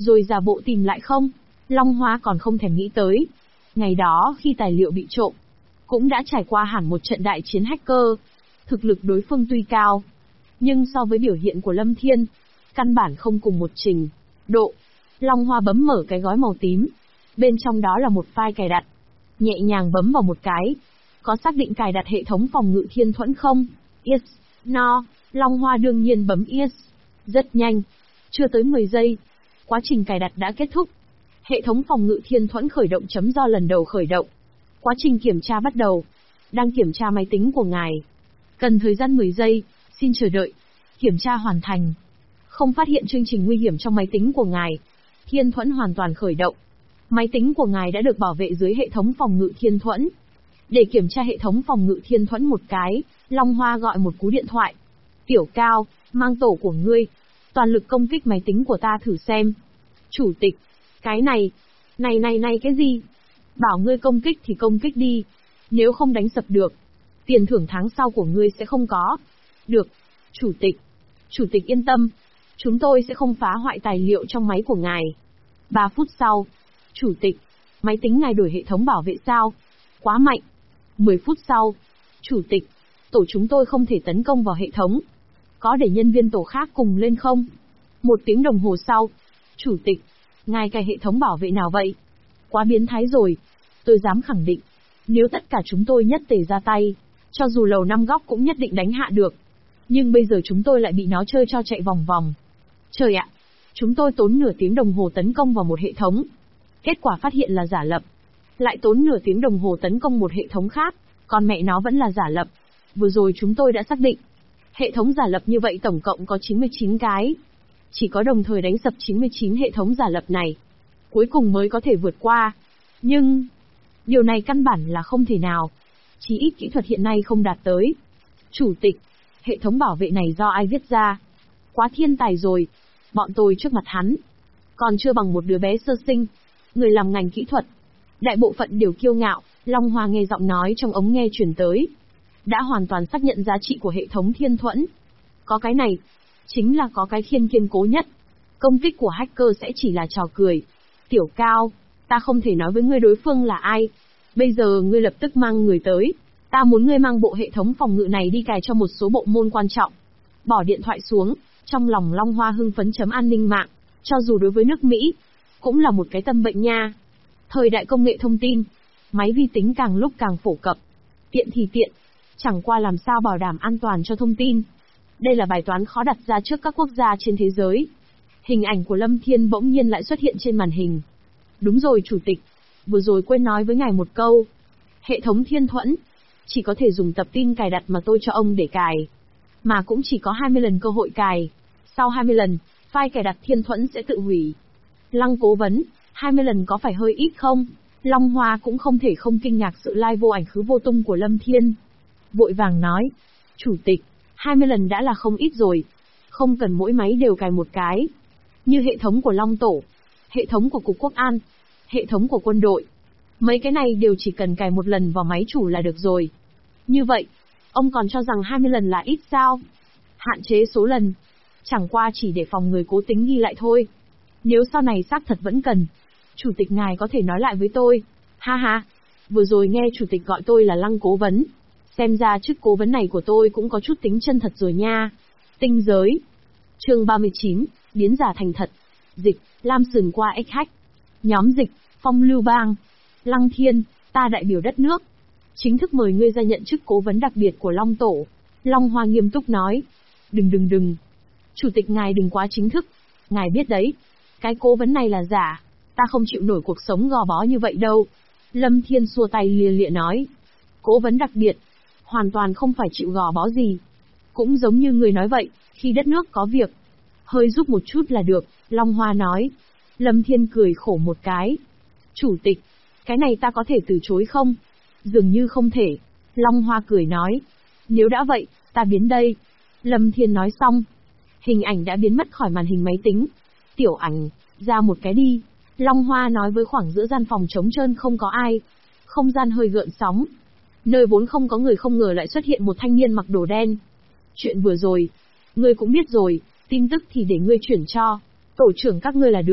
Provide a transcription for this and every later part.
rồi giả bộ tìm lại không? Long Hoa còn không thèm nghĩ tới. Ngày đó khi tài liệu bị trộm, cũng đã trải qua hẳn một trận đại chiến hacker. Thực lực đối phương tuy cao, nhưng so với biểu hiện của Lâm Thiên, căn bản không cùng một trình độ. Long Hoa bấm mở cái gói màu tím. Bên trong đó là một file cài đặt. Nhẹ nhàng bấm vào một cái. Có xác định cài đặt hệ thống phòng ngự thiên thuẫn không? Yes, no. Long Hoa đương nhiên bấm yes. Rất nhanh. Chưa tới 10 giây. Quá trình cài đặt đã kết thúc. Hệ thống phòng ngự thiên thuẫn khởi động chấm do lần đầu khởi động. Quá trình kiểm tra bắt đầu. Đang kiểm tra máy tính của ngài. Cần thời gian 10 giây. Xin chờ đợi. Kiểm tra hoàn thành. Không phát hiện chương trình nguy hiểm trong máy tính của ngài. Thiên thuẫn hoàn toàn khởi động. Máy tính của ngài đã được bảo vệ dưới hệ thống phòng ngự thiên thuẫn. Để kiểm tra hệ thống phòng ngự thiên thuẫn một cái, Long Hoa gọi một cú điện thoại. Tiểu Cao, mang tổ của ngươi. Toàn lực công kích máy tính của ta thử xem. Chủ tịch, cái này cái gì? Bảo ngươi công kích thì công kích đi. Nếu không đánh sập được, tiền thưởng tháng sau của ngươi sẽ không có. Được, Chủ tịch yên tâm. Chúng tôi sẽ không phá hoại tài liệu trong máy của ngài. 3 phút sau. Chủ tịch, máy tính ngài đổi hệ thống bảo vệ sao? Quá mạnh. 10 phút sau. Chủ tịch, tổ chúng tôi không thể tấn công vào hệ thống. Có để nhân viên tổ khác cùng lên không? 1 tiếng đồng hồ sau. Chủ tịch, ngài cài hệ thống bảo vệ nào vậy? Quá biến thái rồi. Tôi dám khẳng định, nếu tất cả chúng tôi nhất tề ra tay, cho dù lầu 5 góc cũng nhất định đánh hạ được. Nhưng bây giờ chúng tôi lại bị nó chơi cho chạy vòng vòng. Trời ạ, chúng tôi tốn nửa tiếng đồng hồ tấn công vào một hệ thống. Kết quả phát hiện là giả lập. Lại tốn nửa tiếng đồng hồ tấn công một hệ thống khác, còn mẹ nó vẫn là giả lập. Vừa rồi chúng tôi đã xác định. Hệ thống giả lập như vậy tổng cộng có 99 cái. Chỉ có đồng thời đánh sập 99 hệ thống giả lập này, cuối cùng mới có thể vượt qua. Nhưng, điều này căn bản là không thể nào. Chí ít kỹ thuật hiện nay không đạt tới. Chủ tịch, hệ thống bảo vệ này do ai viết ra? Quá thiên tài rồi. Bọn tôi trước mặt hắn, còn chưa bằng một đứa bé sơ sinh. Người làm ngành kỹ thuật, đại bộ phận đều kiêu ngạo. Long Hoa nghe giọng nói trong ống nghe truyền tới. Đã hoàn toàn xác nhận giá trị của hệ thống thiên thuẫn. Có cái này, chính là có cái khiên kiên cố nhất. Công kích của hacker sẽ chỉ là trò cười. Tiểu Cao, ta không thể nói với ngươi đối phương là ai. Bây giờ ngươi lập tức mang người tới. Ta muốn ngươi mang bộ hệ thống phòng ngự này đi cài cho một số bộ môn quan trọng. Bỏ điện thoại xuống, trong lòng Long Hoa hưng phấn chấm an ninh mạng. Cho dù đối với nước Mỹ, cũng là một cái tâm bệnh nha. Thời đại công nghệ thông tin, máy vi tính càng lúc càng phổ cập. Tiện thì tiện, chẳng qua làm sao bảo đảm an toàn cho thông tin. Đây là bài toán khó đặt ra trước các quốc gia trên thế giới. Hình ảnh của Lâm Thiên bỗng nhiên lại xuất hiện trên màn hình. Đúng rồi Chủ tịch, vừa rồi quên nói với ngài một câu. Hệ thống thiên thuẫn chỉ có thể dùng tập tin cài đặt mà tôi cho ông để cài. Mà cũng chỉ có 20 lần cơ hội cài. Sau 20 lần, file cài đặt thiên thuẫn sẽ tự hủy. Lăng Cố vấn, 20 lần có phải hơi ít không? Long Hoa cũng không thể không kinh ngạc sự lai vô ảnh khứ vô tung của Lâm Thiên. Vội vàng nói, Chủ tịch, 20 lần đã là không ít rồi. Không cần mỗi máy đều cài một cái. Như hệ thống của Long Tổ, hệ thống của Cục Quốc an, hệ thống của quân đội. Mấy cái này đều chỉ cần cài một lần vào máy chủ là được rồi. Như vậy, ông còn cho rằng 20 lần là ít sao? Hạn chế số lần. Chẳng qua chỉ để phòng người cố tính ghi lại thôi. Nếu sau này xác thật vẫn cần, Chủ tịch ngài có thể nói lại với tôi. Ha ha, vừa rồi nghe Chủ tịch gọi tôi là Lăng Cố vấn. Xem ra chức cố vấn này của tôi cũng có chút tính chân thật rồi nha. Tinh giới. Chương 39, biến giả thành thật. Dịch, Lam Sừng qua ếch hách. Nhóm dịch, Phong Lưu Bang. Lăng Thiên, ta đại biểu đất nước. Chính thức mời ngươi ra nhận chức cố vấn đặc biệt của Long Tổ. Long Hoa nghiêm túc nói. Đừng. Chủ tịch ngài đừng quá chính thức. Ngài biết đấy, cái cố vấn này là giả. Ta không chịu nổi cuộc sống gò bó như vậy đâu. Lâm Thiên xua tay lia lịa nói. Cố vấn đặc biệt, hoàn toàn không phải chịu gò bó gì. Cũng giống như người nói vậy, khi đất nước có việc, hơi giúp một chút là được, Long Hoa nói. Lâm Thiên cười khổ một cái. Chủ tịch, cái này ta có thể từ chối không? Dường như không thể. Long Hoa cười nói. Nếu đã vậy, ta biến đây. Lâm Thiên nói xong. Hình ảnh đã biến mất khỏi màn hình máy tính. Tiểu ảnh, ra một cái đi. Long Hoa nói với khoảng giữa gian phòng trống trơn không có ai. Không gian hơi gợn sóng. Nơi vốn không có người không ngờ lại xuất hiện một thanh niên mặc đồ đen. Chuyện vừa rồi, ngươi cũng biết rồi, tin tức thì để ngươi chuyển cho tổ trưởng các ngươi là được.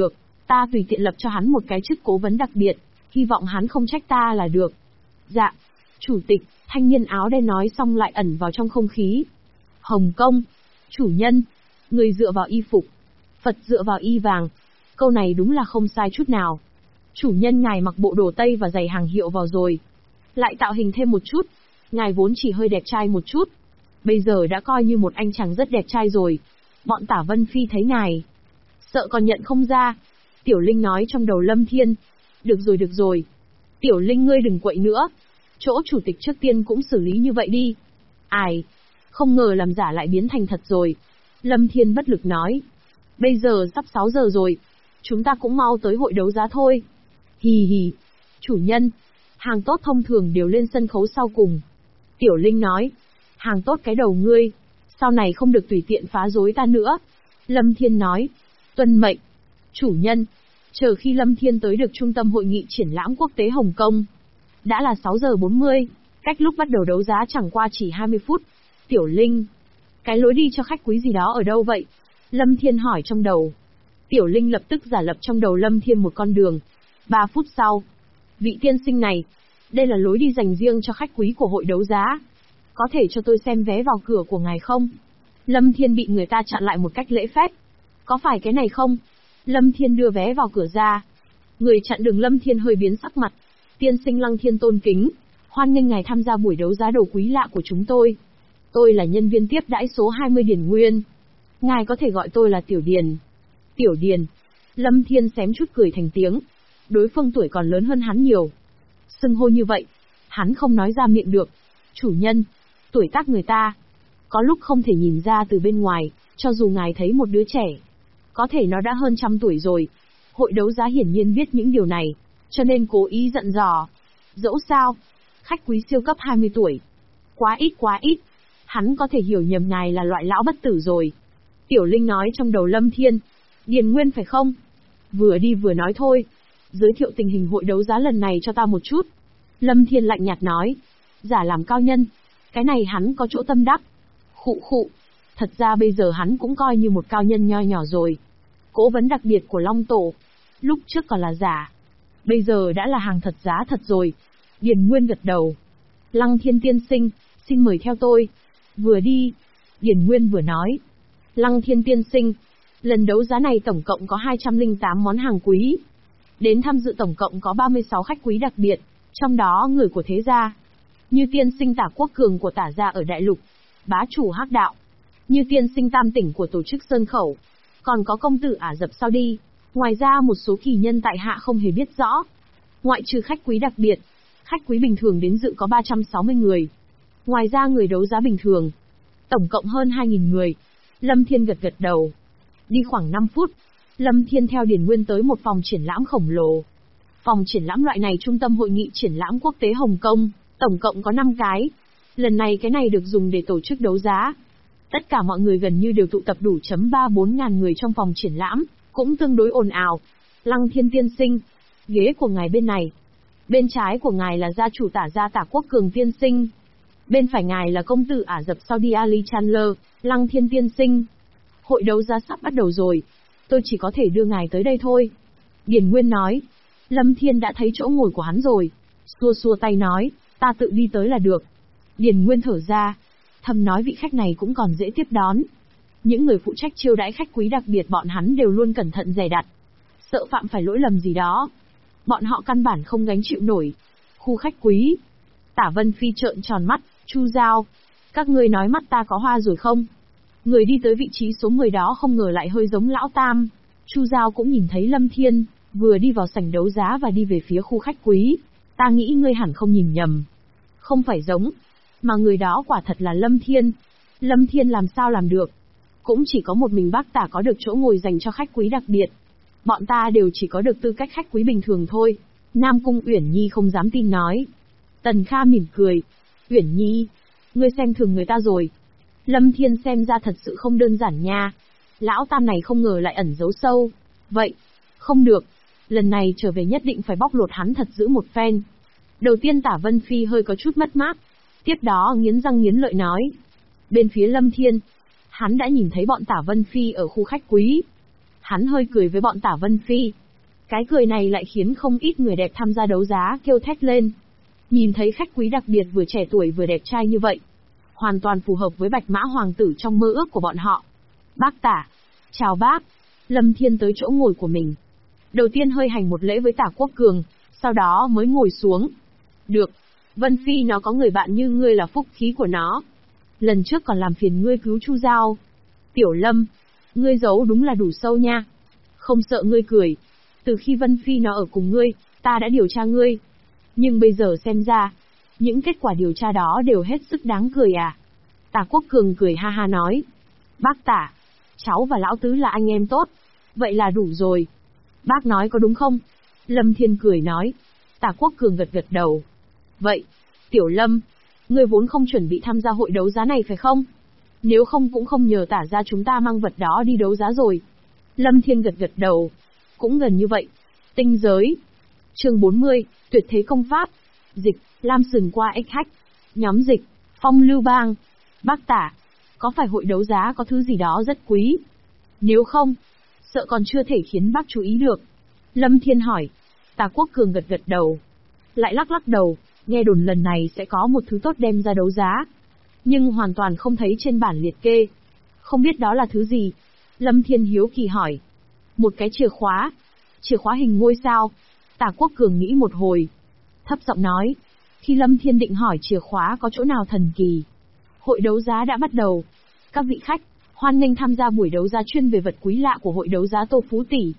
Ta tùy tiện lập cho hắn một cái chức cố vấn đặc biệt, hy vọng hắn không trách ta là được. Dạ, chủ tịch, thanh niên áo đen nói xong lại ẩn vào trong không khí. Hồng Kông, chủ nhân, người dựa vào y phục, Phật dựa vào y vàng. Câu này đúng là không sai chút nào. Chủ nhân ngài mặc bộ đồ Tây và giày hàng hiệu vào rồi. Lại tạo hình thêm một chút. Ngài vốn chỉ hơi đẹp trai một chút. Bây giờ đã coi như một anh chàng rất đẹp trai rồi. Bọn Tả Vân Phi thấy ngài, sợ còn nhận không ra. Tiểu Linh nói trong đầu Lâm Thiên. Được rồi. Tiểu Linh ngươi đừng quậy nữa. Chỗ chủ tịch trước tiên cũng xử lý như vậy đi. Ai, không ngờ làm giả lại biến thành thật rồi. Lâm Thiên bất lực nói. Bây giờ sắp 6 giờ rồi. Chúng ta cũng mau tới hội đấu giá thôi. Hì hì. Chủ nhân, hàng tốt thông thường đều lên sân khấu sau cùng. Tiểu Linh nói. Hàng tốt cái đầu ngươi. Sau này không được tùy tiện phá rối ta nữa. Lâm Thiên nói. Tuân mệnh. Chủ nhân. Chờ khi Lâm Thiên tới được trung tâm hội nghị triển lãm quốc tế Hồng Kông. Đã là 6 giờ 40. Cách lúc bắt đầu đấu giá chẳng qua chỉ 20 phút. Tiểu Linh. Cái lối đi cho khách quý gì đó ở đâu vậy? Lâm Thiên hỏi trong đầu. Tiểu Linh lập tức giả lập trong đầu Lâm Thiên một con đường. 3 phút sau. Vị tiên sinh này. Đây là lối đi dành riêng cho khách quý của hội đấu giá. Có thể cho tôi xem vé vào cửa của ngài không? Lâm Thiên bị người ta chặn lại một cách lễ phép. Có phải cái này không? Lâm Thiên đưa vé vào cửa ra. Người chặn đường Lâm Thiên hơi biến sắc mặt. Tiên sinh Lăng Thiên tôn kính. Hoan nghênh ngài tham gia buổi đấu giá đồ quý lạ của chúng tôi. Tôi là nhân viên tiếp đãi số 20 Điền Nguyên. Ngài có thể gọi tôi là Tiểu Điền. Tiểu Điền. Lâm Thiên xém chút cười thành tiếng. Đối phương tuổi còn lớn hơn hắn nhiều. Xưng hô như vậy, hắn không nói ra miệng được. Chủ nhân, tuổi tác người ta, có lúc không thể nhìn ra từ bên ngoài, cho dù ngài thấy một đứa trẻ. Có thể nó đã hơn 100 tuổi rồi. Hội đấu giá hiển nhiên biết những điều này, cho nên cố ý dặn dò. Dẫu sao, khách quý siêu cấp 20 tuổi. Quá ít. Hắn có thể hiểu nhầm ngài là loại lão bất tử rồi. Tiểu Linh nói trong đầu Lâm Thiên. Điền Nguyên phải không? Vừa đi vừa nói thôi. Giới thiệu tình hình hội đấu giá lần này cho ta một chút. Lâm Thiên lạnh nhạt nói. Giả làm cao nhân. Cái này hắn có chỗ tâm đắc. Khụ. Thật ra bây giờ hắn cũng coi như một cao nhân nho nhỏ rồi. Cố vấn đặc biệt của Long Tổ. Lúc trước còn là giả. Bây giờ đã là hàng thật giá thật rồi. Điền Nguyên gật đầu. Lăng Thiên tiên sinh, xin mời theo tôi. Vừa đi, Điền Nguyên vừa nói. Lăng Thiên tiên sinh, lần đấu giá này tổng cộng có 208 món hàng quý. Đến tham dự tổng cộng có 36 khách quý đặc biệt, trong đó người của thế gia. Như tiên sinh Tả Quốc Cường của Tả gia ở Đại Lục, bá chủ Hắc Đạo. Như tiên sinh Tam Tỉnh của tổ chức Sơn Khẩu. Còn có công tử Ả Rập Saudi. Ngoài ra một số kỳ nhân tại hạ không hề biết rõ. Ngoại trừ khách quý đặc biệt, khách quý bình thường đến dự có 360 người. Ngoài ra người đấu giá bình thường, tổng cộng hơn 2.000 người. Lâm Thiên gật đầu. Đi khoảng 5 phút, Lâm Thiên theo Điền Nguyên tới một phòng triển lãm khổng lồ. Phòng triển lãm loại này trung tâm hội nghị triển lãm quốc tế Hồng Kông, tổng cộng có 5 cái. Lần này cái này được dùng để tổ chức đấu giá. Tất cả mọi người gần như đều tụ tập đủ 3-4 ngàn người trong phòng triển lãm, cũng tương đối ồn ào. Lăng Thiên tiên sinh, ghế của ngài bên này. Bên trái của ngài là gia chủ Tả gia Tả Quốc Cường tiên sinh. Bên phải ngài là công tử Ả Rập Saudi Ali Chandler, Lăng Thiên tiên sinh. Hội đấu giá sắp bắt đầu rồi. Tôi chỉ có thể đưa ngài tới đây thôi. Điền Nguyên nói. Lâm Thiên đã thấy chỗ ngồi của hắn rồi. Xua tay nói, ta tự đi tới là được. Điền Nguyên thở ra. Thầm nói vị khách này cũng còn dễ tiếp đón. Những người phụ trách chiêu đãi khách quý đặc biệt bọn hắn đều luôn cẩn thận dè đặt. Sợ phạm phải lỗi lầm gì đó. Bọn họ căn bản không gánh chịu nổi. Khu khách quý. Tả Vân Phi trợn tròn mắt, Chu Giao. Các ngươi nói mắt ta có hoa rồi không? Người đi tới vị trí số 10 đó không ngờ lại hơi giống Lão Tam. Chu Giao cũng nhìn thấy Lâm Thiên, vừa đi vào sảnh đấu giá và đi về phía khu khách quý. Ta nghĩ ngươi hẳn không nhìn nhầm. Không phải giống, mà người đó quả thật là Lâm Thiên. Lâm Thiên làm sao làm được? Cũng chỉ có một mình bác Tả có được chỗ ngồi dành cho khách quý đặc biệt. Bọn ta đều chỉ có được tư cách khách quý bình thường thôi. Nam Cung Uyển Nhi không dám tin nói. Tần Kha mỉm cười. Uyển Nhi, ngươi xem thường người ta rồi. Lâm Thiên xem ra thật sự không đơn giản nha. Lão Tam này không ngờ lại ẩn giấu sâu. Vậy, không được. Lần này trở về nhất định phải bóc lột hắn thật dữ một phen. Đầu tiên Tả Vân Phi hơi có chút mất mát. Tiếp đó nghiến răng nghiến lợi nói. Bên phía Lâm Thiên, hắn đã nhìn thấy bọn Tả Vân Phi ở khu khách quý. Hắn hơi cười với bọn Tả Vân Phi. Cái cười này lại khiến không ít người đẹp tham gia đấu giá kêu thét lên. Nhìn thấy khách quý đặc biệt vừa trẻ tuổi vừa đẹp trai như vậy, hoàn toàn phù hợp với Bạch Mã Hoàng tử trong mơ ước của bọn họ. Bác Tả. Chào bác. Lâm Thiên tới chỗ ngồi của mình. Đầu tiên hơi hành một lễ với Tả Quốc Cường, sau đó mới ngồi xuống. Được. Vân Phi nó có người bạn như ngươi là phúc khí của nó. Lần trước còn làm phiền ngươi cứu Chu Giao. Tiểu Lâm. Ngươi giấu đúng là đủ sâu nha. Không sợ ngươi cười. Từ khi Vân Phi nó ở cùng ngươi, ta đã điều tra ngươi. Nhưng bây giờ xem ra, những kết quả điều tra đó đều hết sức đáng cười à. Tả Quốc Cường cười ha ha nói. Bác Tả, cháu và lão tứ là anh em tốt. Vậy là đủ rồi. Bác nói có đúng không? Lâm Thiên cười nói. Tả Quốc Cường gật gật đầu. Vậy, Tiểu Lâm, ngươi vốn không chuẩn bị tham gia hội đấu giá này phải không? Nếu không cũng không nhờ Tả ra chúng ta mang vật đó đi đấu giá rồi. Lâm Thiên gật gật đầu. Cũng gần như vậy. Tinh giới. Chương 40, Tuyệt thế công pháp. Dịch, Lam Sừng qua ích hách. Nhóm dịch, Phong Lưu Bang. Bác Tả, có phải hội đấu giá có thứ gì đó rất quý? Nếu không, sợ còn chưa thể khiến bác chú ý được. Lâm Thiên hỏi. Tả Quốc Cường gật gật đầu. Lại lắc lắc đầu, nghe đồn lần này sẽ có một thứ tốt đem ra đấu giá. Nhưng hoàn toàn không thấy trên bản liệt kê. Không biết đó là thứ gì? Lâm Thiên hiếu kỳ hỏi. Một cái chìa khóa. Chìa khóa hình ngôi sao. Tả Quốc Cường nghĩ một hồi. Thấp giọng nói. Khi Lâm Thiên định hỏi chìa khóa có chỗ nào thần kỳ. Hội đấu giá đã bắt đầu. Các vị khách, hoan nghênh tham gia buổi đấu giá chuyên về vật quý lạ của hội đấu giá Tô Phú Tỷ.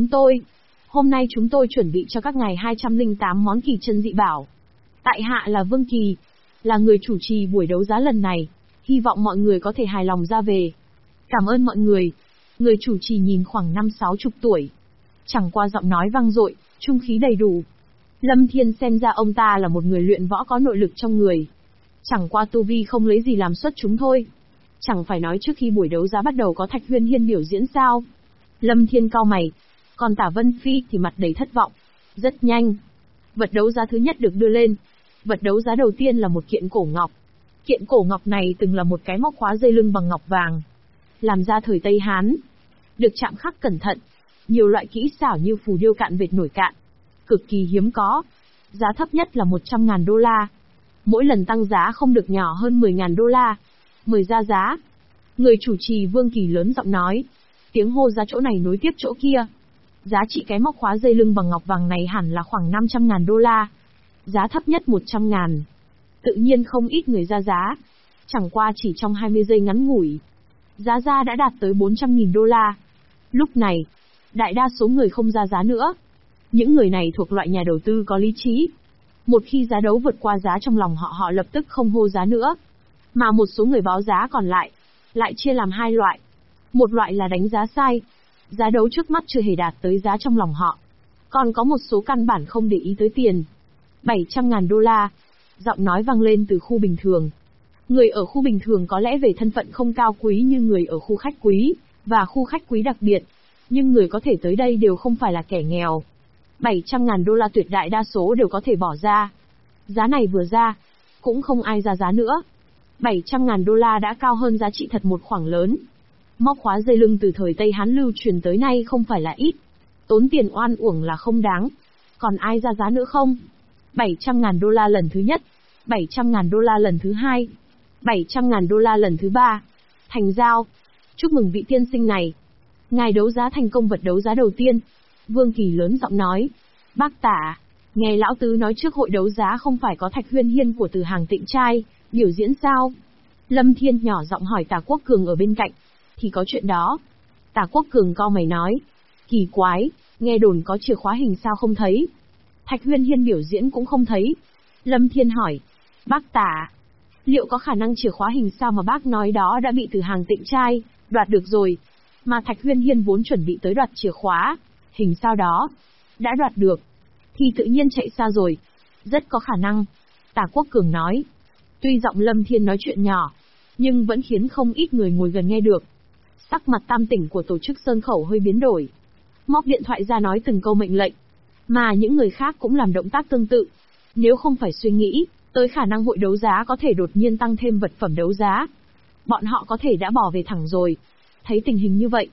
Hôm nay chúng tôi chuẩn bị cho các ngài 208 món kỳ chân dị bảo. Tại hạ là Vương Kỳ, là người chủ trì buổi đấu giá lần này. Hy vọng mọi người có thể hài lòng ra về. Cảm ơn mọi người. Người chủ trì nhìn khoảng 50-60 tuổi. Chẳng qua giọng nói vang dội, trung khí đầy đủ. Lâm Thiên xem ra ông ta là một người luyện võ có nội lực trong người. Chẳng qua tu vi không lấy gì làm xuất chúng thôi. Chẳng phải nói trước khi buổi đấu giá bắt đầu có Thạch Huyên Hiên biểu diễn sao? Lâm Thiên cau mày. Còn Tả Vân Phi thì mặt đầy thất vọng. Rất nhanh. Vật đấu giá thứ nhất được đưa lên. Vật đấu giá đầu tiên là một kiện cổ ngọc. Kiện cổ ngọc này từng là một cái móc khóa dây lưng bằng ngọc vàng. Làm ra thời Tây Hán. Được chạm khắc cẩn thận. Nhiều loại kỹ xảo như phù điêu cạn vệt nổi cạn. Cực kỳ hiếm có. Giá thấp nhất là 100.000 đô la. Mỗi lần tăng giá không được nhỏ hơn 10.000 đô la. Mời ra giá. Người chủ trì Vương Kỳ lớn giọng nói. Tiếng hô ra chỗ này nối tiếp chỗ kia. Giá trị cái móc khóa dây lưng bằng ngọc vàng này hẳn là khoảng 500.000 đô la. Giá thấp nhất 100.000. Tự nhiên không ít người ra giá. Chẳng qua chỉ trong 20 giây ngắn ngủi. Giá ra đã đạt tới 400.000 đô la. Lúc này, đại đa số người không ra giá nữa. Những người này thuộc loại nhà đầu tư có lý trí. Một khi giá đấu vượt qua giá trong lòng họ lập tức không hô giá nữa. Mà một số người báo giá còn lại chia làm hai loại. Một loại là đánh giá sai. Giá đấu trước mắt chưa hề đạt tới giá trong lòng họ. Còn có một số căn bản không để ý tới tiền. 700.000 đô la. Giọng nói vang lên từ khu bình thường. Người ở khu bình thường có lẽ về thân phận không cao quý như người ở khu khách quý, và khu khách quý đặc biệt. Nhưng người có thể tới đây đều không phải là kẻ nghèo. 700.000 đô la tuyệt đại đa số đều có thể bỏ ra. Giá này vừa ra, cũng không ai ra giá nữa. 700.000 đô la đã cao hơn giá trị thật một khoảng lớn. Móc khóa dây lưng từ thời Tây Hán lưu truyền tới nay không phải là ít. Tốn tiền oan uổng là không đáng. Còn ai ra giá nữa không? 700.000 đô la lần thứ nhất. 700.000 đô la lần thứ hai. 700.000 đô la lần thứ ba. Thành giao. Chúc mừng vị tiên sinh này. Ngài đấu giá thành công vật đấu giá đầu tiên. Vương Kỳ lớn giọng nói. Bác Tả, nghe lão tứ nói trước hội đấu giá không phải có Thạch Huyên Hiên của Từ Hàng Tịnh Trai biểu diễn sao? Lâm Thiên nhỏ giọng hỏi Tả Quốc Cường ở bên cạnh. Thì có chuyện đó. Tả Quốc Cường cau mày nói. Kỳ quái, nghe đồn có chìa khóa hình sao không thấy. Thạch Huyên Hiên biểu diễn cũng không thấy. Lâm Thiên hỏi. Bác Tả, liệu có khả năng chìa khóa hình sao mà bác nói đó đã bị Từ Hàng Tịnh Trai đoạt được rồi? Mà Thạch Huyên Hiên vốn chuẩn bị tới đoạt chìa khóa hình sao đó đã đoạt được, thì tự nhiên chạy xa rồi. Rất có khả năng. Tả Quốc Cường nói. Tuy giọng Lâm Thiên nói chuyện nhỏ, nhưng vẫn khiến không ít người ngồi gần nghe được. Sắc mặt tam tỉnh của tổ chức Sơn Khẩu hơi biến đổi. Móc điện thoại ra nói từng câu mệnh lệnh. Mà những người khác cũng làm động tác tương tự. Nếu không phải suy nghĩ tới khả năng hội đấu giá có thể đột nhiên tăng thêm vật phẩm đấu giá, bọn họ có thể đã bỏ về thẳng rồi. Thấy tình hình như vậy,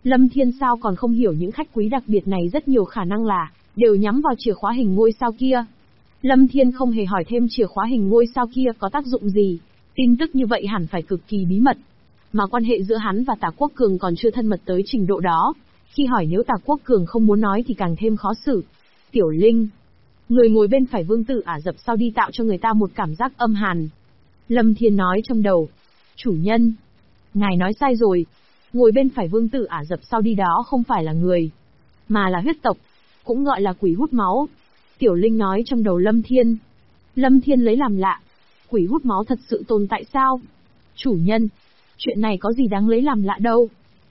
Lâm Thiên sao còn không hiểu những khách quý đặc biệt này rất nhiều khả năng là đều nhắm vào chìa khóa hình ngôi sao kia. Lâm Thiên không hề hỏi thêm chìa khóa hình ngôi sao kia có tác dụng gì, tin tức như vậy hẳn phải cực kỳ bí mật. Mà quan hệ giữa hắn và Tả Quốc Cường còn chưa thân mật tới trình độ đó, khi hỏi nếu Tả Quốc Cường không muốn nói thì càng thêm khó xử. Tiểu Linh, người ngồi bên phải Vương tử Ả Rập Sao đi tạo cho người ta một cảm giác âm hàn. Lâm Thiên nói trong đầu, chủ nhân, ngài nói sai rồi, ngồi bên phải Vương tử Ả Rập Sao đi đó không phải là người, mà là huyết tộc, cũng gọi là quỷ hút máu. Tiểu Linh nói trong đầu Lâm Thiên. Lâm Thiên lấy làm lạ, quỷ hút máu thật sự tồn tại sao? Chủ nhân, chuyện này có gì đáng lấy làm lạ đâu.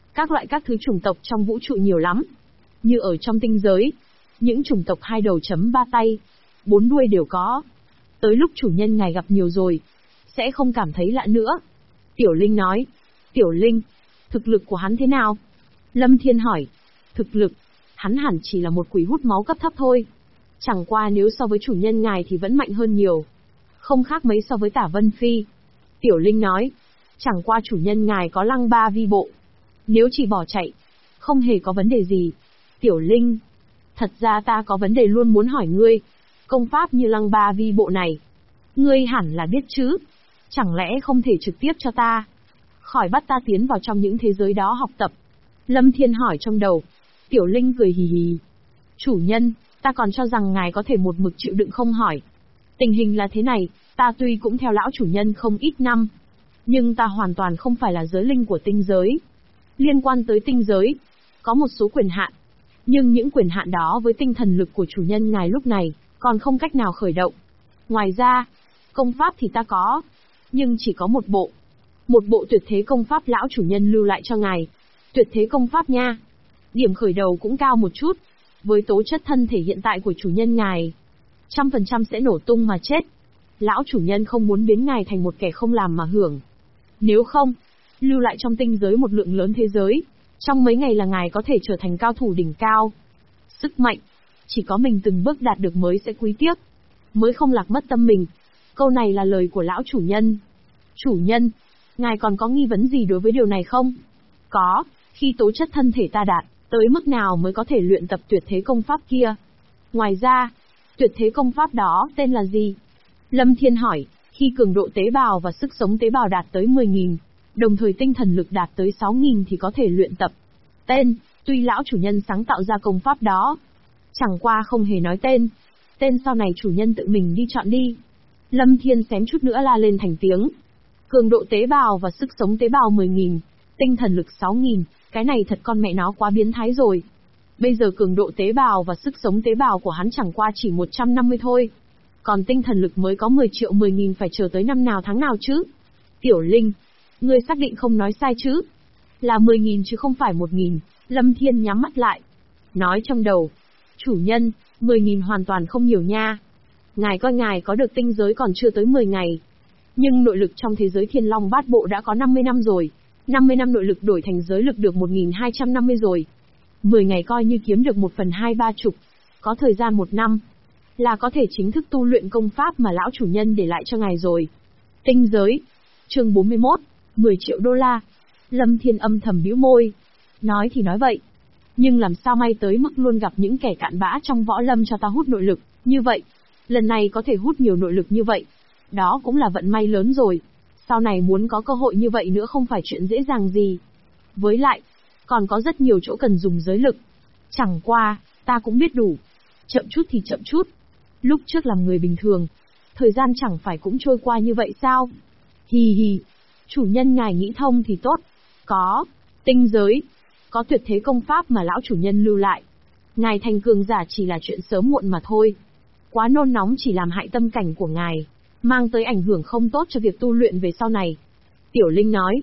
Các thứ chủng tộc trong vũ trụ nhiều lắm. Như ở trong tinh giới, những chủng tộc 2 đầu chấm 3 tay, 4 đuôi đều có. Tới lúc chủ nhân ngài gặp nhiều rồi, sẽ không cảm thấy lạ nữa. Tiểu Linh nói. Tiểu Linh, thực lực của hắn thế nào? Lâm Thiên hỏi. Thực lực, hắn hẳn chỉ là một quỷ hút máu cấp thấp thôi. Chẳng qua nếu so với chủ nhân ngài thì vẫn mạnh hơn nhiều. Không khác mấy so với Tả Vân Phi. Tiểu Linh nói. Chẳng qua chủ nhân ngài có lăng ba vi bộ. Nếu chỉ bỏ chạy, không hề có vấn đề gì. Tiểu Linh, thật ra ta có vấn đề luôn muốn hỏi ngươi. Công pháp như lăng ba vi bộ này, ngươi hẳn là biết chứ. Chẳng lẽ không thể trực tiếp cho ta, khỏi bắt ta tiến vào trong những thế giới đó học tập? Lâm Thiên hỏi trong đầu. Tiểu Linh cười hì hì. Chủ nhân, ta còn cho rằng ngài có thể một mực chịu đựng không hỏi. Tình hình là thế này, ta tuy cũng theo lão chủ nhân không ít năm, nhưng ta hoàn toàn không phải là giới linh của tinh giới. Liên quan tới tinh giới, có một số quyền hạn, nhưng những quyền hạn đó với tinh thần lực của chủ nhân ngài lúc này, còn không cách nào khởi động. Ngoài ra, công pháp thì ta có, nhưng chỉ có một bộ. Một bộ tuyệt thế công pháp lão chủ nhân lưu lại cho ngài. Tuyệt thế công pháp nha. Điểm khởi đầu cũng cao một chút. Với tố chất thân thể hiện tại của chủ nhân ngài, 100% sẽ nổ tung mà chết. Lão chủ nhân không muốn biến ngài thành một kẻ không làm mà hưởng. Nếu không, lưu lại trong tinh giới một lượng lớn thế giới, trong mấy ngày là ngài có thể trở thành cao thủ đỉnh cao. Sức mạnh, chỉ có mình từng bước đạt được mới sẽ quý tiếc, mới không lạc mất tâm mình. Câu này là lời của lão chủ nhân. Chủ nhân, ngài còn có nghi vấn gì đối với điều này không? Có, khi tố chất thân thể ta đạt tới mức nào mới có thể luyện tập tuyệt thế công pháp kia? Ngoài ra, tuyệt thế công pháp đó tên là gì? Lâm Thiên hỏi. Khi cường độ tế bào và sức sống tế bào đạt tới 10.000, đồng thời tinh thần lực đạt tới 6.000 thì có thể luyện tập. Tên, tuy lão chủ nhân sáng tạo ra công pháp đó, chẳng qua không hề nói tên. Tên sau này chủ nhân tự mình đi chọn đi. Lâm Thiên xém chút nữa la lên thành tiếng. Cường độ tế bào và sức sống tế bào 10.000, tinh thần lực 6.000, cái này thật con mẹ nó quá biến thái rồi. Bây giờ cường độ tế bào và sức sống tế bào của hắn chẳng qua chỉ 150 thôi. Còn tinh thần lực mới có 10 triệu 10.000 phải chờ tới năm nào tháng nào chứ? Tiểu Linh, ngươi xác định không nói sai chứ? Là 10.000 chứ không phải 1.000, Lâm Thiên nhắm mắt lại. Nói trong đầu, chủ nhân, 10.000 hoàn toàn không nhiều nha. Ngài coi ngài có được tinh giới còn chưa tới 10 ngày. Nhưng nội lực trong thế giới Thiên Long Bát Bộ đã có 50 năm rồi. 50 năm nội lực đổi thành giới lực được 1.250 rồi. 10 ngày coi như kiếm được 1/2-30, có thời gian 1 năm, là có thể chính thức tu luyện công pháp mà lão chủ nhân để lại cho ngài rồi. Tinh giới. Chương 41, 10 triệu đô la. Lâm Thiên âm thầm bĩu môi. Nói thì nói vậy, nhưng làm sao may tới mức luôn gặp những kẻ cặn bã trong võ lâm cho ta hút nội lực, như vậy. Lần này có thể hút nhiều nội lực như vậy, đó cũng là vận may lớn rồi. Sau này muốn có cơ hội như vậy nữa không phải chuyện dễ dàng gì. Với lại, còn có rất nhiều chỗ cần dùng giới lực. Chẳng qua, ta cũng biết đủ. Chậm chút thì chậm chút. Lúc trước làm người bình thường, thời gian chẳng phải cũng trôi qua như vậy sao? Hì hì, chủ nhân ngài nghĩ thông thì tốt. Có, tinh giới, có tuyệt thế công pháp mà lão chủ nhân lưu lại. Ngài thành cường giả chỉ là chuyện sớm muộn mà thôi. Quá nôn nóng chỉ làm hại tâm cảnh của ngài, mang tới ảnh hưởng không tốt cho việc tu luyện về sau này. Tiểu Linh nói.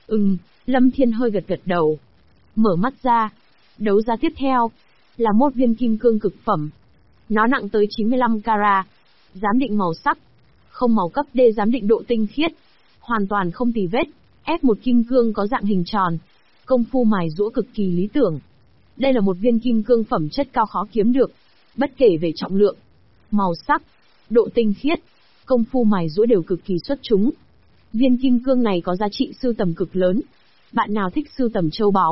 Lâm Thiên hơi gật gật đầu. Mở mắt ra. Đấu giá tiếp theo là một viên kim cương cực phẩm. Nó nặng tới 95 carat, giám định màu sắc, không màu cấp D, giám định độ tinh khiết, hoàn toàn không tì vết. F1 kim cương có dạng hình tròn, công phu mài giũa cực kỳ lý tưởng. Đây là một viên kim cương phẩm chất cao khó kiếm được, bất kể về trọng lượng, màu sắc, độ tinh khiết, công phu mài giũa đều cực kỳ xuất chúng. Viên kim cương này có giá trị sưu tầm cực lớn. Bạn nào thích sưu tầm châu báu,